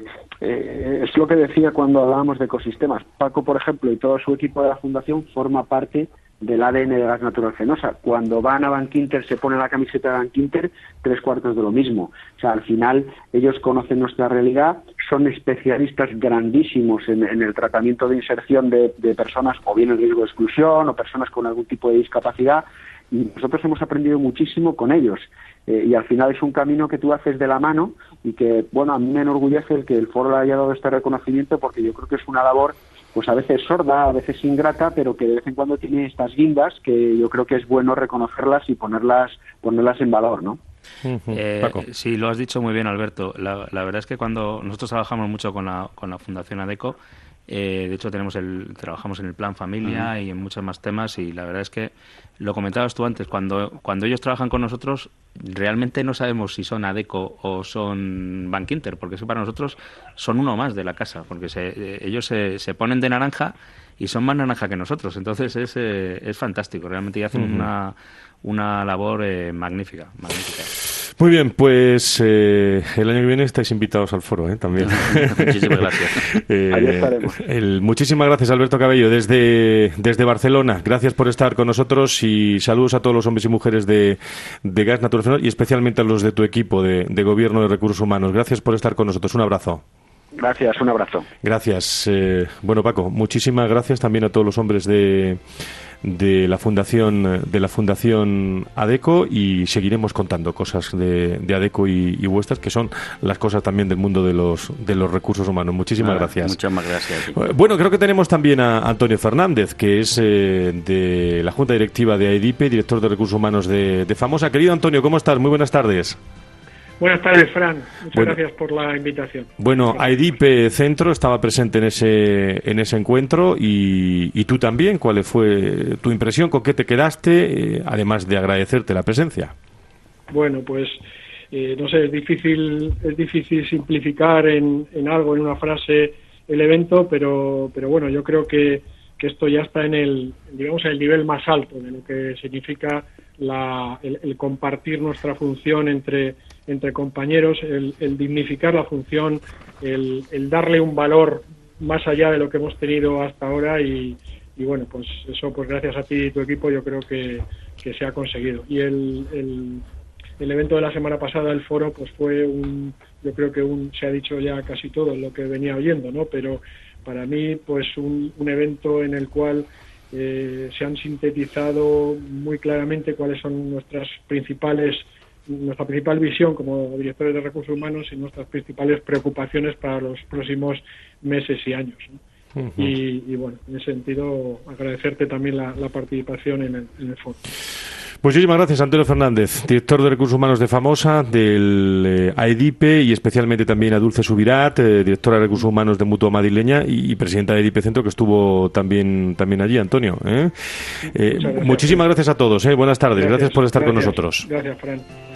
eh, es lo que decía cuando hablábamos de ecosistemas. Paco, por ejemplo, y todo su equipo de la Fundación forma parte del A D N de Gas Natural Fenosa. Cuando van a Bankinter, se pone la camiseta de Bankinter, tres cuartos de lo mismo. O sea, al final ellos conocen nuestra realidad, son especialistas grandísimos en, en el tratamiento de inserción de, de personas o bien en riesgo de exclusión o personas con algún tipo de discapacidad, y nosotros hemos aprendido muchísimo con ellos. Eh, y al final es un camino que tú haces de la mano y que, bueno, a mí me enorgullece el que el foro le haya dado este reconocimiento, porque yo creo que es una labor pues a veces sorda, a veces ingrata, pero que de vez en cuando tiene estas guindas que yo creo que es bueno reconocerlas y ponerlas ponerlas en valor, ¿no? Eh, sí, lo has dicho muy bien, Alberto. La, la verdad es que cuando nosotros trabajamos mucho con la, con la Fundación ADECO, eh, de hecho tenemos el trabajamos en el Plan Familia uh-huh. y en muchos más temas, y la verdad es que lo comentabas tú antes, cuando cuando ellos trabajan con nosotros realmente no sabemos si son ADECO o son Bankinter, porque eso para nosotros son uno más de la casa, porque se, ellos se, se ponen de naranja y son más naranja que nosotros, entonces es, eh, es fantástico, realmente, y hacen uh-huh. una, una labor eh, magnífica, magnífica. Muy bien, pues eh, el año que viene estáis invitados al foro, ¿eh? También. Muchísimas gracias. eh, Ahí estaremos. El, muchísimas gracias, Alberto Cabello, desde, desde Barcelona. Gracias por estar con nosotros y saludos a todos los hombres y mujeres de, de Gas Natural Fenosa y especialmente a los de tu equipo de, de Gobierno de Recursos Humanos. Gracias por estar con nosotros. Un abrazo. Gracias, un abrazo. Gracias. Eh, bueno, Paco, muchísimas gracias también a todos los hombres de... de la fundación de la fundación ADECO, y seguiremos contando cosas de, de ADECO y, y vuestras, que son las cosas también del mundo de los de los recursos humanos. Muchísimas ah, gracias. Muchas más gracias. Bueno, creo que tenemos también a Antonio Fernández, que es eh, de la Junta Directiva de AIDIPE, director de Recursos Humanos de, de Famosa. Querido Antonio, ¿cómo estás? Muy buenas tardes. Buenas tardes, Fran. Muchas bueno, gracias por la invitación. Bueno, AIDIPE Centro estaba presente en ese en ese encuentro y, y tú también. ¿Cuál fue tu impresión? ¿Con qué te quedaste? Eh, además de agradecerte la presencia. Bueno, pues eh, no sé, es difícil es difícil simplificar en, en algo, en una frase, el evento, pero pero bueno, yo creo que, que esto ya está en el digamos en el nivel más alto de lo que significa la, el, el compartir nuestra función entre entre compañeros, el, el dignificar la función, el, el darle un valor más allá de lo que hemos tenido hasta ahora, y, y bueno, pues eso, pues gracias a ti y tu equipo, yo creo que, que se ha conseguido. Y el, el, el evento de la semana pasada, el foro, pues fue un, yo creo que un, se ha dicho ya casi todo lo que venía oyendo, ¿no? Pero para mí, pues un, un evento en el cual eh, se han sintetizado muy claramente cuáles son nuestras principales nuestra principal visión como directores de recursos humanos y nuestras principales preocupaciones para los próximos meses y años, ¿no? Uh-huh. y, y bueno, en ese sentido agradecerte también la, la participación en el, en el foro. Muchísimas gracias, Antonio Fernández, director de Recursos Humanos de Famosa, del eh, AIDIPE, y especialmente también a Dulce Subirat, eh, directora de Recursos Humanos de Mutua Madrileña y, y presidenta de AIDIPE Centro, que estuvo también también allí, Antonio. ¿eh? Eh, gracias, muchísimas gracias a todos. ¿eh? Buenas tardes. Gracias, gracias por estar gracias, con nosotros. Gracias, Fran.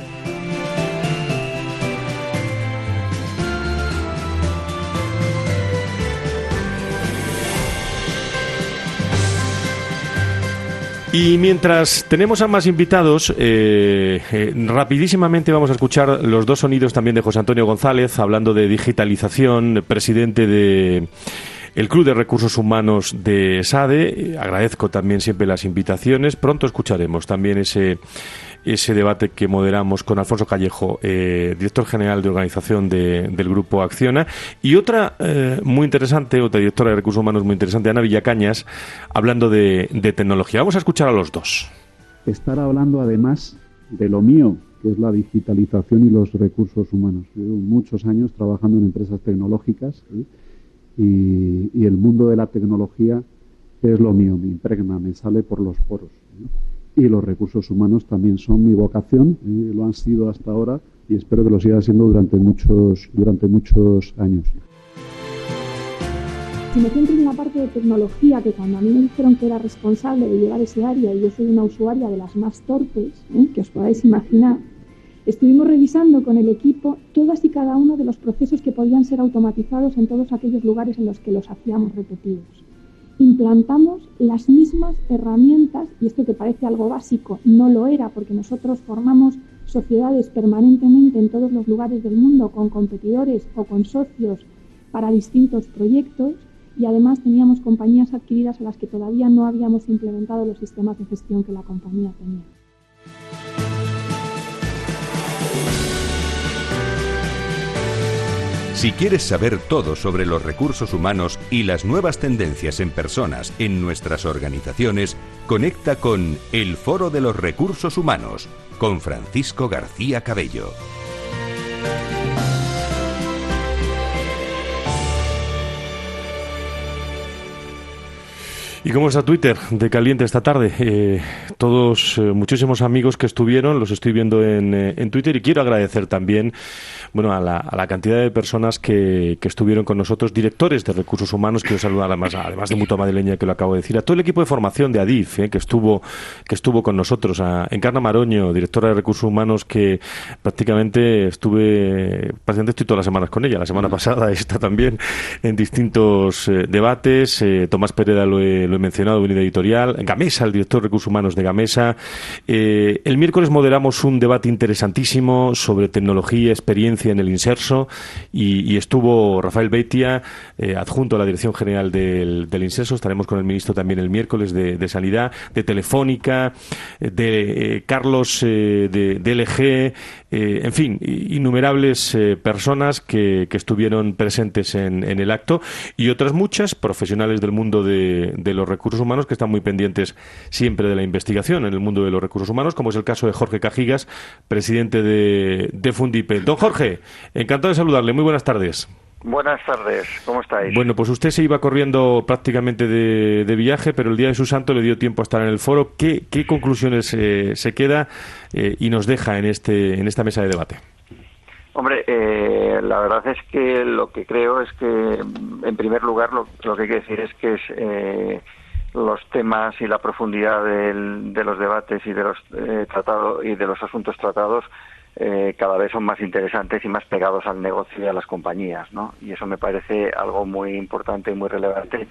Y mientras tenemos a más invitados, eh, eh, rapidísimamente vamos a escuchar los dos sonidos también de José Antonio González, hablando de digitalización, presidente de el Club de Recursos Humanos de SADE. Eh, agradezco también siempre las invitaciones. Pronto escucharemos también ese ese debate que moderamos con Alfonso Callejo, eh, director general de organización de, del Grupo Acciona, y otra eh, muy interesante, otra directora de Recursos Humanos muy interesante, Ana Villacañas, hablando de, de tecnología. Vamos a escuchar a los dos. Estar hablando además de lo mío, que es la digitalización y los recursos humanos. Llevo muchos años trabajando en empresas tecnológicas, ¿sí? y, y el mundo de la tecnología es lo mío, me impregna, me sale por los poros, ¿sí? Y los recursos humanos también son mi vocación, ¿eh? Lo han sido hasta ahora y espero que lo siga siendo durante muchos durante muchos años. Si me centro en la parte de tecnología, que cuando a mí me dijeron que era responsable de llevar ese área, y yo soy una usuaria de las más torpes, ¿eh? que os podáis imaginar, estuvimos revisando con el equipo todas y cada uno de los procesos que podían ser automatizados en todos aquellos lugares en los que los hacíamos repetidos. Implantamos las mismas herramientas, y esto que parece algo básico no lo era, porque nosotros formamos sociedades permanentemente en todos los lugares del mundo con competidores o con socios para distintos proyectos y además teníamos compañías adquiridas a las que todavía no habíamos implementado los sistemas de gestión que la compañía tenía. Si quieres saber todo sobre los recursos humanos y las nuevas tendencias en personas en nuestras organizaciones, conecta con El Foro de los Recursos Humanos con Francisco García Cabello. ¿Y cómo está Twitter de caliente esta tarde? Eh, todos, eh, muchísimos amigos que estuvieron, los estoy viendo en, eh, en Twitter, y quiero agradecer también, bueno, a la, a la cantidad de personas que, que estuvieron con nosotros, directores de recursos humanos, quiero saludar además, además de Mutua Madrileña, que lo acabo de decir, a todo el equipo de formación de ADIF, eh, que estuvo que estuvo con nosotros, a Encarna Maroño, directora de recursos humanos, que prácticamente estuve, prácticamente estoy todas las semanas con ella, la semana pasada, esta también, en distintos eh, debates, eh, Tomás Pereda lo he, lo he mencionado, unidad editorial, Gamesa, el director de recursos humanos de Gamesa. Eh, el miércoles moderamos un debate interesantísimo sobre tecnología, experiencia en el Inserso, y, y estuvo Rafael Beitia, eh, adjunto a la Dirección General del, del Inserso. Estaremos con el ministro también el miércoles de, de Sanidad, de Telefónica, de eh, Carlos eh, de, de L G, eh, en fin, innumerables eh, personas que, que estuvieron presentes en, en el acto, y otras muchas profesionales del mundo de, de los recursos humanos que están muy pendientes siempre de la investigación en el mundo de los recursos humanos, como es el caso de Jorge Cajigas, presidente de, de Fundipe. Don Jorge, encantado de saludarle. Muy buenas tardes. Buenas tardes, ¿cómo estáis? Bueno, pues usted se iba corriendo prácticamente de, de viaje, pero el día de su santo le dio tiempo a estar en el foro. ¿Qué, qué conclusiones eh, se queda eh, y nos deja en, este, en esta mesa de debate? Hombre, eh, la verdad es que lo que creo es que, en primer lugar, lo, lo que hay que decir es que es, eh, los temas y la profundidad del, de los debates y de los eh, tratados y de los asuntos tratados eh, cada vez son más interesantes y más pegados al negocio y a las compañías, ¿no? Y eso me parece algo muy importante y muy relevante,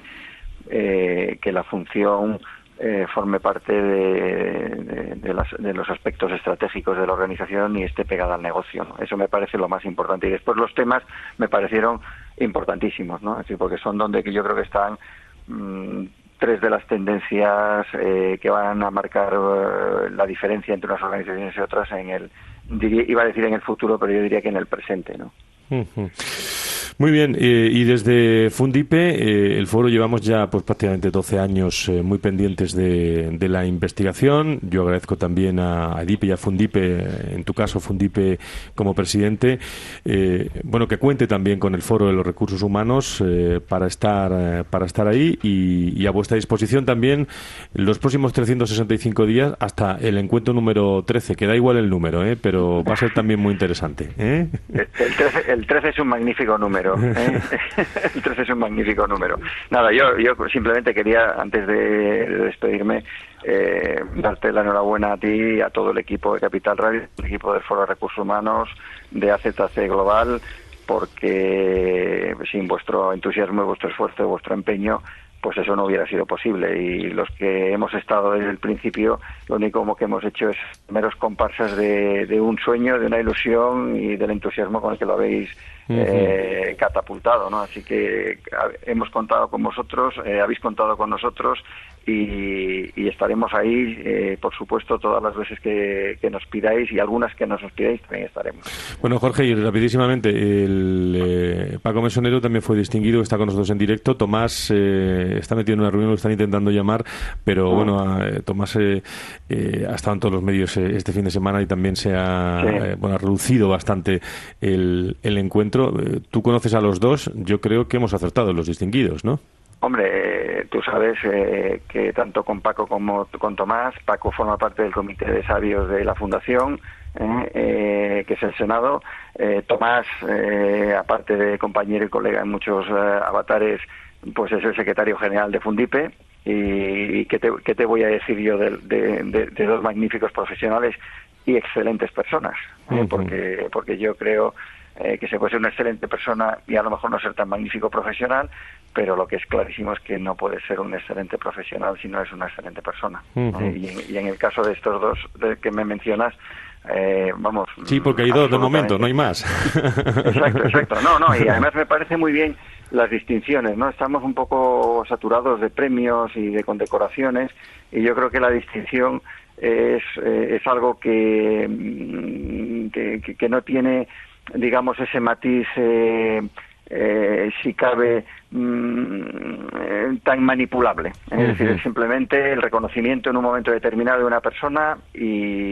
eh, que la función Eh, forme parte de, de, de, las, de los aspectos estratégicos de la organización y esté pegada al negocio, ¿no? Eso me parece lo más importante. Y después los temas me parecieron importantísimos, ¿no? Es decir, porque son donde yo creo que están mmm, tres de las tendencias eh, que van a marcar uh, la diferencia entre unas organizaciones y otras en el, diría, iba a decir en el futuro, pero yo diría que en el presente, ¿no? Uh-huh. Muy bien, eh, y desde Fundipe, eh, el foro llevamos ya pues prácticamente doce años eh, muy pendientes de, de la investigación. Yo agradezco también a Edipe y a Fundipe, en tu caso Fundipe como presidente, eh, bueno, que cuente también con el foro de los recursos humanos eh, para estar eh, para estar ahí y, y a vuestra disposición también los próximos trescientos sesenta y cinco días hasta el encuentro número trece, que da igual el número, eh, pero va a ser también muy interesante, ¿eh? El trece, el trece es un magnífico número. ¿Eh? El trece es un magnífico número. Nada, yo, yo simplemente quería, antes de despedirme, eh, darte la enhorabuena a ti y a todo el equipo de Capital Radio, el equipo del Foro de Recursos Humanos, de A Z C Global, porque sin vuestro entusiasmo, vuestro esfuerzo y vuestro empeño, pues eso no hubiera sido posible. Y los que hemos estado desde el principio, lo único que hemos hecho es meros comparsas de, de un sueño, de una ilusión y del entusiasmo con el que lo habéis eh, uh-huh. catapultado, ¿no? Así que hemos contado con vosotros, eh, habéis contado con nosotros y, y estaremos ahí, eh, por supuesto, todas las veces que, que nos pidáis, y algunas que no nos pidáis también estaremos. Bueno, Jorge, y rapidísimamente, el eh, Paco Mesonero también fue distinguido, está con nosotros en directo. Tomás eh, está metido en una reunión, lo están intentando llamar, pero uh-huh. bueno, eh, Tomás eh, eh, ha estado en todos los medios eh, este fin de semana y también se ha, sí. eh, bueno, ha reducido bastante el, el encuentro. Eh, tú conoces a los dos, yo creo que hemos acertado los distinguidos, ¿no? Hombre, eh, tú sabes eh, que tanto con Paco como con Tomás, Paco forma parte del comité de sabios de la Fundación, eh, eh, que es el Senado. Eh, Tomás, eh, aparte de compañero y colega en muchos eh, avatares, pues es el secretario general de Fundipe. Y, y ¿qué, te, qué te voy a decir yo de, de, de, de dos magníficos profesionales y excelentes personas? Eh, uh-huh. porque, porque yo creo eh, que se puede ser una excelente persona y a lo mejor no ser tan magnífico profesional, pero lo que es clarísimo es que no puede ser un excelente profesional si no es una excelente persona. Uh-huh. ¿eh? y, en, y en el caso de estos dos de que me mencionas, Eh, vamos. Sí, porque hay dos de momento, no hay más. Exacto, exacto. No, no, y además me parece muy bien las distinciones, ¿no? Estamos un poco saturados de premios y de condecoraciones, y yo creo que la distinción es, eh, es algo que, que, que no tiene, digamos, ese matiz, eh, eh, si cabe, mmm, tan manipulable. Es uh-huh. decir, es simplemente el reconocimiento en un momento determinado de una persona, y,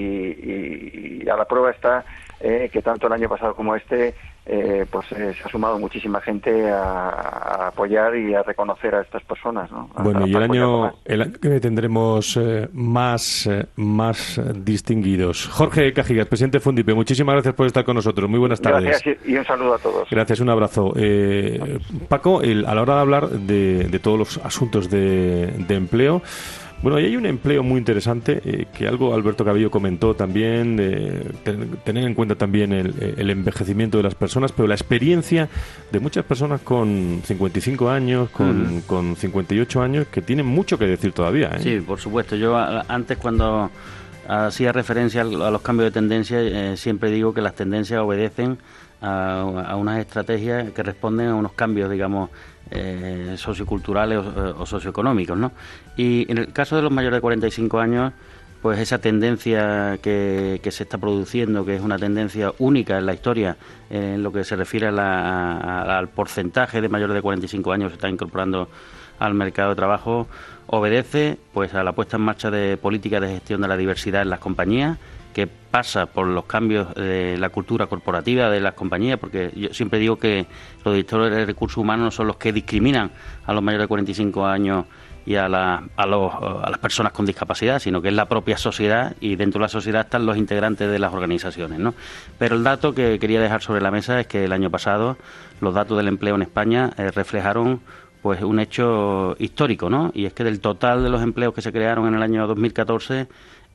y, y a la prueba está eh, que tanto el año pasado como este, eh, pues eh, se ha sumado muchísima gente a, a apoyar y a reconocer a estas personas, ¿no? A, bueno, a, y el año, el año que tendremos eh, más, eh, más distinguidos. Jorge Cajigas, presidente de Fundipe, muchísimas gracias por estar con nosotros. Muy buenas tardes. Gracias y un saludo a todos. Gracias, un abrazo. Eh, Paco, el, a la hora de hablar de, de todos los asuntos de, de empleo, bueno, y hay un empleo muy interesante, eh, que algo Alberto Cabello comentó también, eh, ten, tener en cuenta también el, el envejecimiento de las personas, pero la experiencia de muchas personas con cincuenta y cinco años, con, mm. con cincuenta y ocho años, que tienen mucho que decir todavía, ¿eh? Sí, por supuesto. Yo antes, cuando hacía referencia a los cambios de tendencia, eh, siempre digo que las tendencias obedecen a, a unas estrategias que responden a unos cambios, digamos, Eh, socioculturales o, o socioeconómicos, ¿no? Y en el caso de los mayores de cuarenta y cinco años, pues esa tendencia que, que se está produciendo, que es una tendencia única en la historia, eh, en lo que se refiere a la, a, al porcentaje de mayores de cuarenta y cinco años que se está incorporando al mercado de trabajo, obedece pues a la puesta en marcha de políticas de gestión de la diversidad en las compañías, que pasa por los cambios de la cultura corporativa de las compañías, porque yo siempre digo que los directores de recursos humanos no son los que discriminan a los mayores de cuarenta y cinco años y a, la, a, los, a las personas con discapacidad, sino que es la propia sociedad, y dentro de la sociedad están los integrantes de las organizaciones, ¿no? Pero el dato que quería dejar sobre la mesa es que el año pasado los datos del empleo en España eh, reflejaron pues un hecho histórico, ¿no? Y es que del total de los empleos que se crearon en el año dos mil catorce,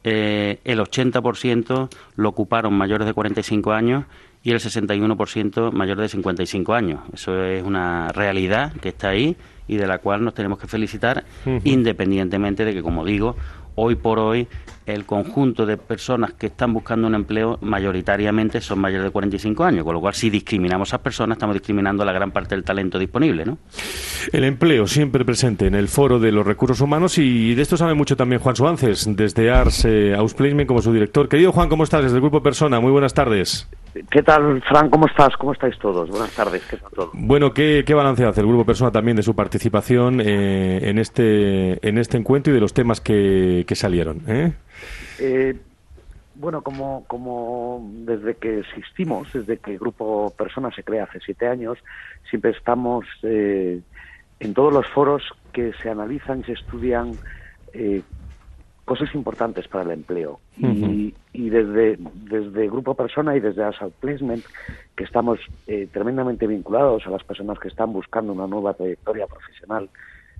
Eh, el ochenta por ciento lo ocuparon mayores de cuarenta y cinco años y el sesenta y uno por ciento mayores de cincuenta y cinco años. Eso es una realidad que está ahí y de la cual nos tenemos que felicitar, uh-huh. independientemente de que, como digo, hoy por hoy el conjunto de personas que están buscando un empleo mayoritariamente son mayores de cuarenta y cinco años, con lo cual si discriminamos a esas personas estamos discriminando a la gran parte del talento disponible, ¿no? El empleo siempre presente en el Foro de los Recursos Humanos, y de esto sabe mucho también Juan Suárez, desde Ars eh, Ausplacement como su director. Querido Juan, ¿cómo estás? Desde el Grupo Persona, muy buenas tardes. ¿Qué tal, Fran? ¿Cómo estás? ¿Cómo estáis todos? Buenas tardes, ¿qué tal todo? Bueno, ¿qué, qué balance hace el Grupo Persona también de su participación eh, en este en este encuentro y de los temas que, que salieron? ¿eh? Eh, bueno, como, como desde que existimos, desde que el Grupo Persona se crea hace siete años, siempre estamos eh, en todos los foros que se analizan y se estudian eh, cosas importantes para el empleo. Uh-huh. Y, y desde, desde Grupo Persona y desde Ars Outplacement, que estamos eh, tremendamente vinculados a las personas que están buscando una nueva trayectoria profesional,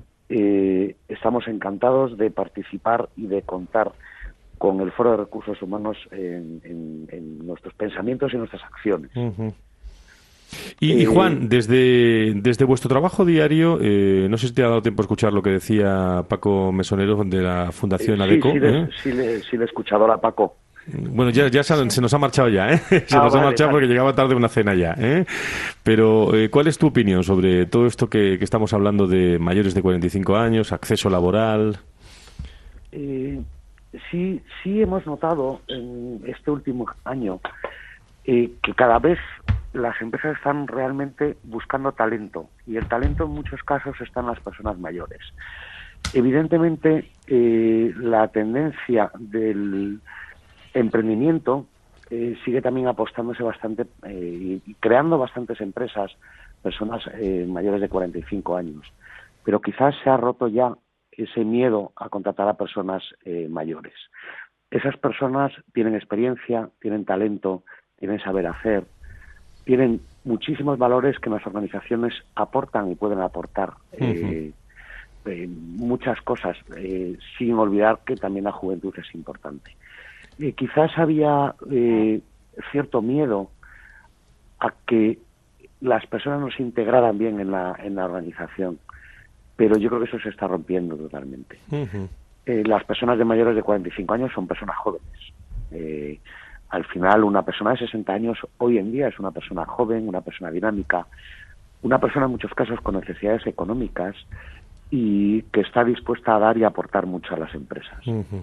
eh, estamos encantados de participar y de contar con el Foro de Recursos Humanos en, en, en nuestros pensamientos y nuestras acciones. Uh-huh. Y, y Juan, desde, desde vuestro trabajo diario, eh, no sé si te ha dado tiempo a escuchar lo que decía Paco Mesonero de la Fundación eh, sí, ADECO. Sí, le, ¿eh? sí, le, sí le he escuchado a la Paco. Bueno, ya, ya se, se nos ha marchado ya, ¿eh? Se ah, nos vale, ha marchado vale. porque llegaba tarde una cena ya, ¿eh? Pero, eh, ¿cuál es tu opinión sobre todo esto que, que estamos hablando de mayores de cuarenta y cinco años, acceso laboral? Eh, sí, sí hemos notado en este último año eh, que cada vez las empresas están realmente buscando talento, y el talento en muchos casos está en las personas mayores. Evidentemente, eh, la tendencia del emprendimiento eh, sigue también apostándose bastante eh, y creando bastantes empresas, personas eh, mayores de cuarenta y cinco años. Pero quizás se ha roto ya ese miedo a contratar a personas eh, mayores. Esas personas tienen experiencia, tienen talento, tienen saber hacer, tienen muchísimos valores que las organizaciones aportan y pueden aportar eh, uh-huh. eh, muchas cosas, eh, sin olvidar que también la juventud es importante. Eh, quizás había eh, cierto miedo a que las personas no se integraran bien en la, en la organización, pero yo creo que eso se está rompiendo totalmente. Uh-huh. Eh, las personas de mayores de cuarenta y cinco años son personas jóvenes. Eh, Al final, una persona de sesenta años hoy en día es una persona joven, una persona dinámica, una persona en muchos casos con necesidades económicas y que está dispuesta a dar y aportar mucho a las empresas. Uh-huh.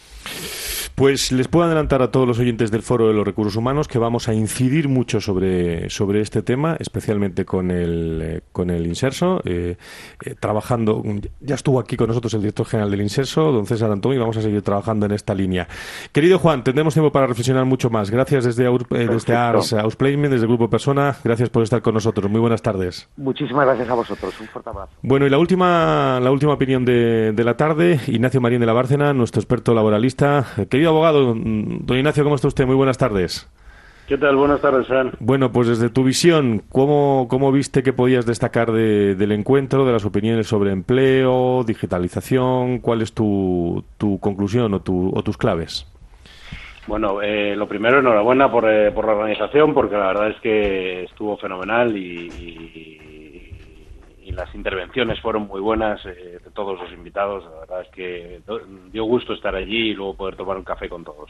Pues les puedo adelantar a todos los oyentes del Foro de los Recursos Humanos que vamos a incidir mucho sobre, sobre este tema, especialmente con el, eh, con el Inserso, eh, eh, trabajando, ya estuvo aquí con nosotros el director general del Inserso, don César Antón, y vamos a seguir trabajando en esta línea. Querido Juan, tendremos tiempo para reflexionar mucho más. Gracias desde, Aur, eh, desde Ars Ausplacement, desde el Grupo Persona, gracias por estar con nosotros. Muy buenas tardes. Muchísimas gracias a vosotros, un fuerte abrazo. Bueno, y la última, la última opinión de, de la tarde, Ignacio Marín de la Bárcena, nuestro experto laboralista. Querido abogado, don Ignacio, ¿cómo está usted? Muy buenas tardes. ¿Qué tal? Buenas tardes, Fran. Bueno, pues desde tu visión, ¿cómo, cómo viste que podías destacar de, del encuentro, de las opiniones sobre empleo, digitalización? ¿Cuál es tu, tu conclusión o, tu, o tus claves? Bueno, eh, lo primero, enhorabuena por, eh, por la organización, porque la verdad es que estuvo fenomenal y, y, y las intervenciones fueron muy buenas eh, de todos los invitados. La verdad es que dio gusto estar allí y luego poder tomar un café con todos.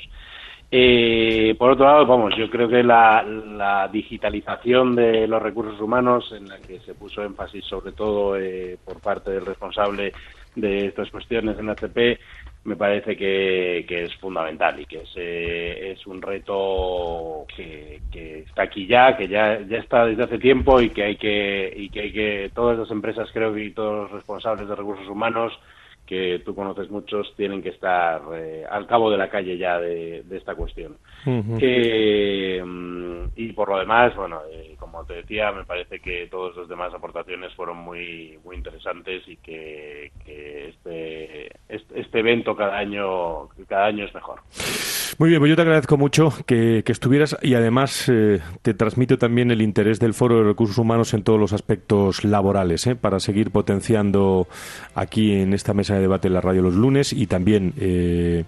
Eh, por otro lado, vamos, yo creo que la, la digitalización de los recursos humanos, en la que se puso énfasis sobre todo eh, por parte del responsable de estas cuestiones en H P, me parece que, que es fundamental y que es, eh, es un reto que, que está aquí ya, que ya, ya está desde hace tiempo y que hay que, y que hay que, todas las empresas, creo que y todos los responsables de recursos humanos, que tú conoces muchos, tienen que estar eh, al cabo de la calle ya de, de esta cuestión. Uh-huh. Eh, y por lo demás, bueno, eh, como te decía, me parece que todas las demás aportaciones fueron muy muy interesantes y que, que este, este este evento cada año cada año es mejor. Muy bien, pues yo te agradezco mucho que, que estuvieras y además eh, te transmito también el interés del Foro de Recursos Humanos en todos los aspectos laborales, ¿eh? Para seguir potenciando aquí en esta mesa de debate en la radio los lunes y también eh,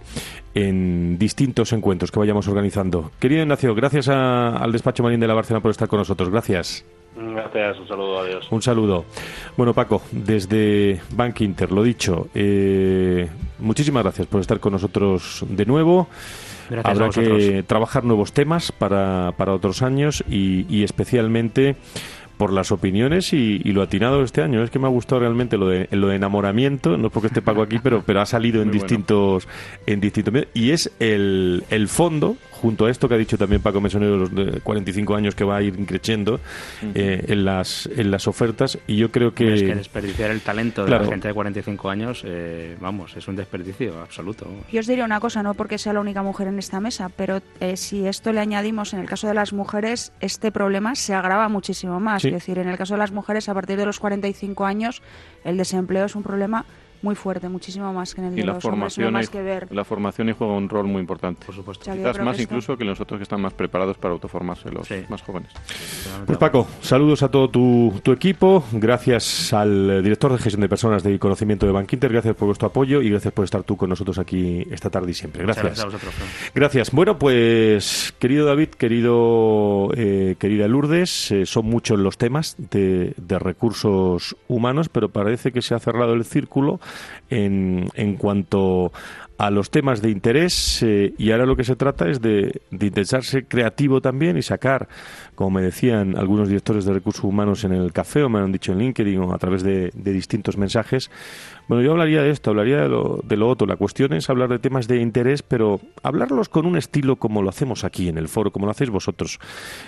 en distintos encuentros que vayamos organizando. Querido Ignacio, gracias a, al despacho Marín de la Bárcena por estar con nosotros. Gracias. Gracias, un saludo, adiós. Un saludo. Bueno, Paco, desde Bank Inter, lo dicho, eh, muchísimas gracias por estar con nosotros de nuevo. Gracias. Habrá que trabajar nuevos temas para, para otros años y, y especialmente por las opiniones y, y lo atinado este año. Es que me ha gustado realmente lo de, lo de enamoramiento, no es porque esté Paco aquí, pero, pero ha salido en distintos, bueno. en distintos medios. Y es el, el fondo, junto a esto que ha dicho también Paco Mesonero, los de cuarenta y cinco años que va a ir creciendo uh-huh. eh, en las en las ofertas, y yo creo que... Es que desperdiciar el talento de claro. la gente de cuarenta y cinco años, eh, vamos, es un desperdicio absoluto. Yo os diría una cosa, no porque sea la única mujer en esta mesa, pero eh, si esto le añadimos en el caso de las mujeres, este problema se agrava muchísimo más. Sí. Es decir, en el caso de las mujeres, a partir de los cuarenta y cinco años, el desempleo es un problema muy fuerte, muchísimo más que en el y de la los hombres, no más que ver. La formación y juega un rol muy importante. Por supuesto. O sea, quizás más que incluso esto... que los otros que están más preparados para autoformarse, los sí. más jóvenes. Pues Paco, saludos a todo tu, tu equipo, gracias al director de gestión de personas de conocimiento de Bank Inter, gracias por vuestro apoyo y gracias por estar tú con nosotros aquí esta tarde y siempre. Gracias. Gracias a vosotros. Gracias. Bueno, pues querido David, querido eh, querida Lourdes, eh, son muchos los temas de, de recursos humanos, pero parece que se ha cerrado el círculo en en cuanto a los temas de interés eh, y ahora lo que se trata es de, de intentar ser creativo también y sacar, como me decían algunos directores de recursos humanos en el café o me han dicho en LinkedIn o a través de, de distintos mensajes. Bueno, yo hablaría de esto, hablaría de lo, de lo otro. La cuestión es hablar de temas de interés, pero hablarlos con un estilo como lo hacemos aquí en el foro, como lo hacéis vosotros.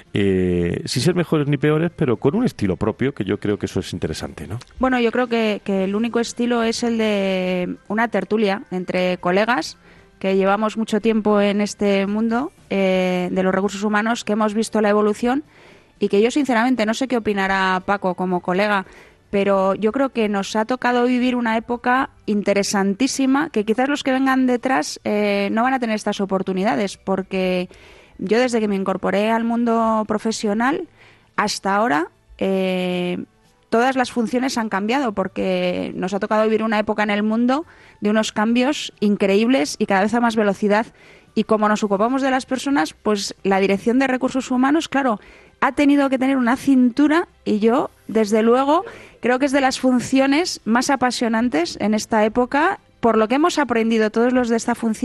Eh, sin ser mejores ni peores, pero con un estilo propio, que yo creo que eso es interesante, ¿no? Bueno, yo creo que, que el único estilo es el de una tertulia entre colegas que llevamos mucho tiempo en este mundo eh, de los recursos humanos, que hemos visto la evolución y que yo sinceramente no sé qué opinará Paco como colega, pero yo creo que nos ha tocado vivir una época interesantísima que quizás los que vengan detrás eh, no van a tener estas oportunidades, porque yo desde que me incorporé al mundo profesional hasta ahora eh, todas las funciones han cambiado, porque nos ha tocado vivir una época en el mundo de unos cambios increíbles y cada vez a más velocidad. Y como nos ocupamos de las personas, pues la dirección de recursos humanos, claro, ha tenido que tener una cintura y yo, desde luego, creo que es de las funciones más apasionantes en esta época, por lo que hemos aprendido todos los de esta función,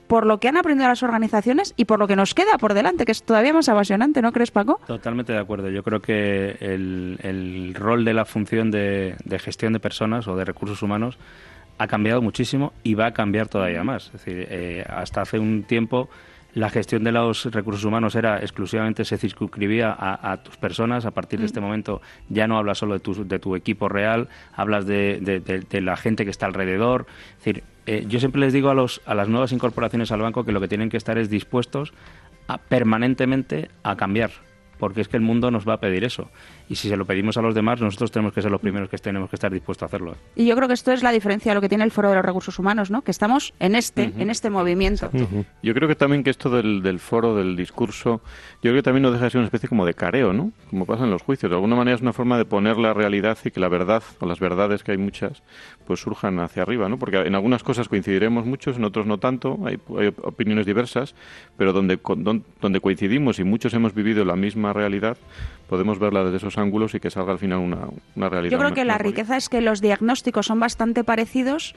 por lo que han aprendido las organizaciones y por lo que nos queda por delante, que es todavía más apasionante, ¿no crees, Paco? Totalmente de acuerdo. Yo creo que el, el rol de la función de, de gestión de personas o de recursos humanos ha cambiado muchísimo y va a cambiar todavía más. Es decir, eh, hasta hace un tiempo la gestión de los recursos humanos era exclusivamente, se circunscribía a, a tus personas. A partir de este momento ya no hablas solo de tu, de tu equipo real, hablas de, de, de, de la gente que está alrededor. Es decir, eh, yo siempre les digo a, los, a las nuevas incorporaciones al banco que lo que tienen que estar es dispuestos a, permanentemente a cambiar, porque es que el mundo nos va a pedir eso. Y si se lo pedimos a los demás, nosotros tenemos que ser los primeros que tenemos que estar dispuestos a hacerlo. Y yo creo que esto es la diferencia de lo que tiene el Foro de los Recursos Humanos, ¿no? Que estamos en este, uh-huh. en este movimiento. Uh-huh. Yo creo que también que esto del, del foro, del discurso, yo creo que también nos deja de ser una especie como de careo, ¿no? Como pasa en los juicios. De alguna manera es una forma de poner la realidad y que la verdad, o las verdades, que hay muchas, pues surjan hacia arriba, ¿no? Porque en algunas cosas coincidiremos muchos, en otros no tanto, hay, hay opiniones diversas, pero donde, donde, donde coincidimos y muchos hemos vivido la misma realidad, podemos verla desde esos ángulos y que salga al final una, una realidad. Yo creo que la riqueza es que los diagnósticos son bastante parecidos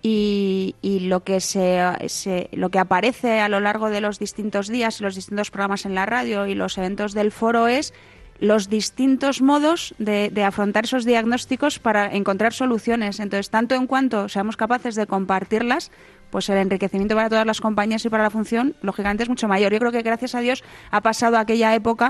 y, y lo que se, se lo que aparece a lo largo de los distintos días, los distintos programas en la radio y los eventos del foro es los distintos modos de, de afrontar esos diagnósticos para encontrar soluciones. Entonces, tanto en cuanto seamos capaces de compartirlas, pues el enriquecimiento para todas las compañías y para la función, lógicamente, es mucho mayor. Yo creo que, gracias a Dios, ha pasado aquella época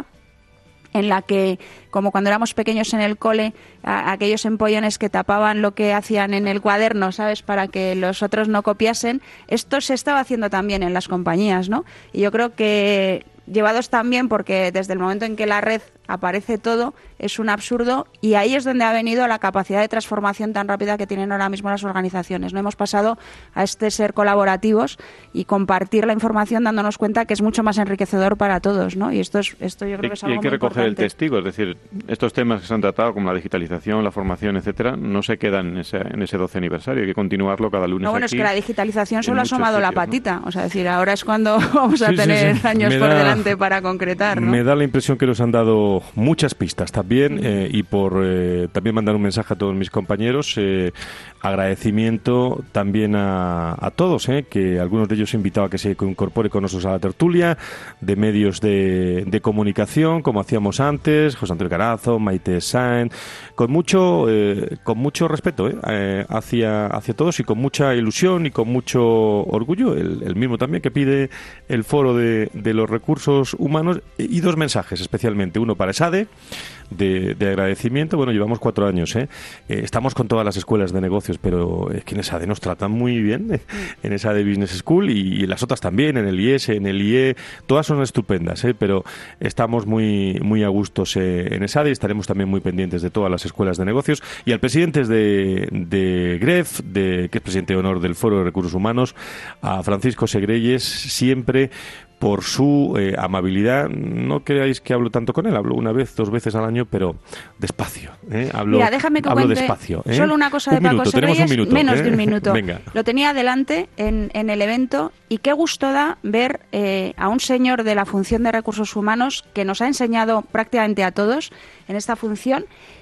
en la que, como cuando éramos pequeños en el cole, a, aquellos empollones que tapaban lo que hacían en el cuaderno, ¿sabes?, para que los otros no copiasen, esto se estaba haciendo también en las compañías, ¿no? Y yo creo que, llevados también, porque desde el momento en que la red aparece todo, es un absurdo, y ahí es donde ha venido la capacidad de transformación tan rápida que tienen ahora mismo las organizaciones. No hemos pasado a este ser colaborativos y compartir la información dándonos cuenta que es mucho más enriquecedor para todos, ¿no? Y esto es esto yo creo que es algo muy importante. Y hay que recoger importante. El testigo, es decir, estos temas que se han tratado, como la digitalización, la formación, etcétera, no se quedan en ese, en ese doce aniversario, hay que continuarlo cada lunes. No, bueno, aquí, es que la digitalización solo ha asomado sitios, la patita, ¿no? O sea, decir, ahora es cuando vamos a sí, tener sí, sí. años Me por da, delante para concretar, ¿no? Me da la impresión que nos han dado muchas pistas también, eh, y por eh, también mandar un mensaje a todos mis compañeros, eh, agradecimiento también a, a todos, eh, que algunos de ellos he invitado a que se incorpore con nosotros a la tertulia de medios de, de comunicación, como hacíamos antes, José Antonio Carazo, Maite Sáenz, con mucho eh, con mucho respeto eh, eh, hacia, hacia todos y con mucha ilusión y con mucho orgullo, el, el mismo también que pide el Foro de, de los Recursos Humanos, y dos mensajes especialmente, uno para ESADE, De, de agradecimiento. Bueno, llevamos cuatro años, ¿eh? Eh, estamos con todas las escuelas de negocios, pero es que en ESADE nos tratan muy bien, ¿eh? En ESADE Business School y, y las otras también, en el I E S, en el I E, todas son estupendas, ¿eh? Pero estamos muy muy a gustos eh, en ESADE y estaremos también muy pendientes de todas las escuelas de negocios. Y al presidente de, de GREF, de, que es presidente de honor del Foro de Recursos Humanos, a Francisco Segreyes, siempre por su eh, amabilidad. No creáis que hablo tanto con él, hablo una vez, dos veces al año, pero despacio. ¿eh? Hablo, Mira, déjame que hablo cuente despacio. ¿eh? solo una cosa un de Paco minuto, Segreyes, tenemos un minuto, menos ¿eh? de un minuto. Venga. Lo tenía delante en, en el evento y qué gusto da ver eh, a un señor de la función de recursos humanos que nos ha enseñado prácticamente a todos en esta función,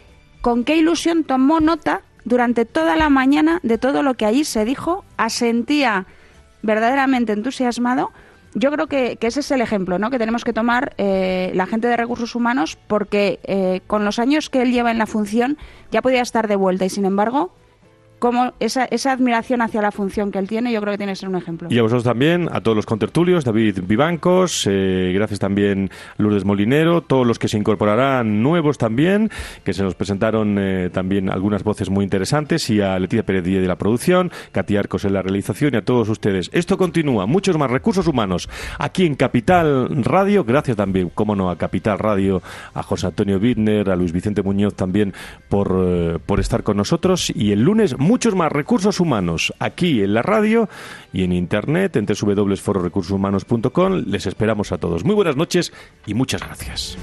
con qué ilusión tomó nota durante toda la mañana de todo lo que allí se dijo, asentía verdaderamente entusiasmado. Yo creo que, que ese es el ejemplo, ¿no?, que tenemos que tomar eh, la gente de recursos humanos, porque eh, con los años que él lleva en la función ya podía estar de vuelta y, sin embargo, como esa, esa admiración hacia la función que él tiene, yo creo que tiene que ser un ejemplo. Y a vosotros también, a todos los contertulios, David Vivancos, eh, gracias también Lourdes Molinero, todos los que se incorporarán nuevos también, que se nos presentaron eh, también algunas voces muy interesantes, y a Leticia Pérez Díez de la producción, Katy Arcos en la realización, y a todos ustedes. Esto continúa, muchos más recursos humanos aquí en Capital Radio, gracias también, cómo no, a Capital Radio, a José Antonio Bittner, a Luis Vicente Muñoz también por, eh, por estar con nosotros, y el lunes muchos más recursos humanos aquí en la radio y en internet en doble u doble u doble u punto foro recursos humanos punto com. Les esperamos a todos. Muy buenas noches y muchas gracias.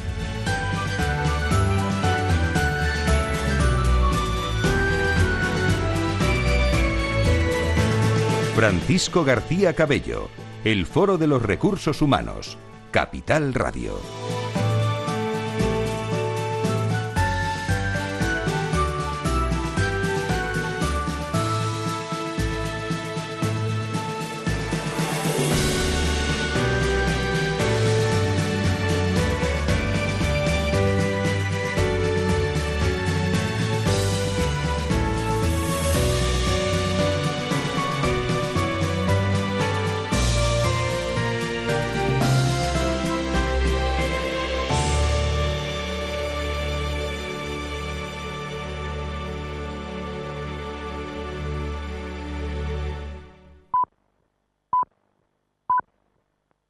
Francisco García Cabello, el Foro de los Recursos Humanos, Capital Radio.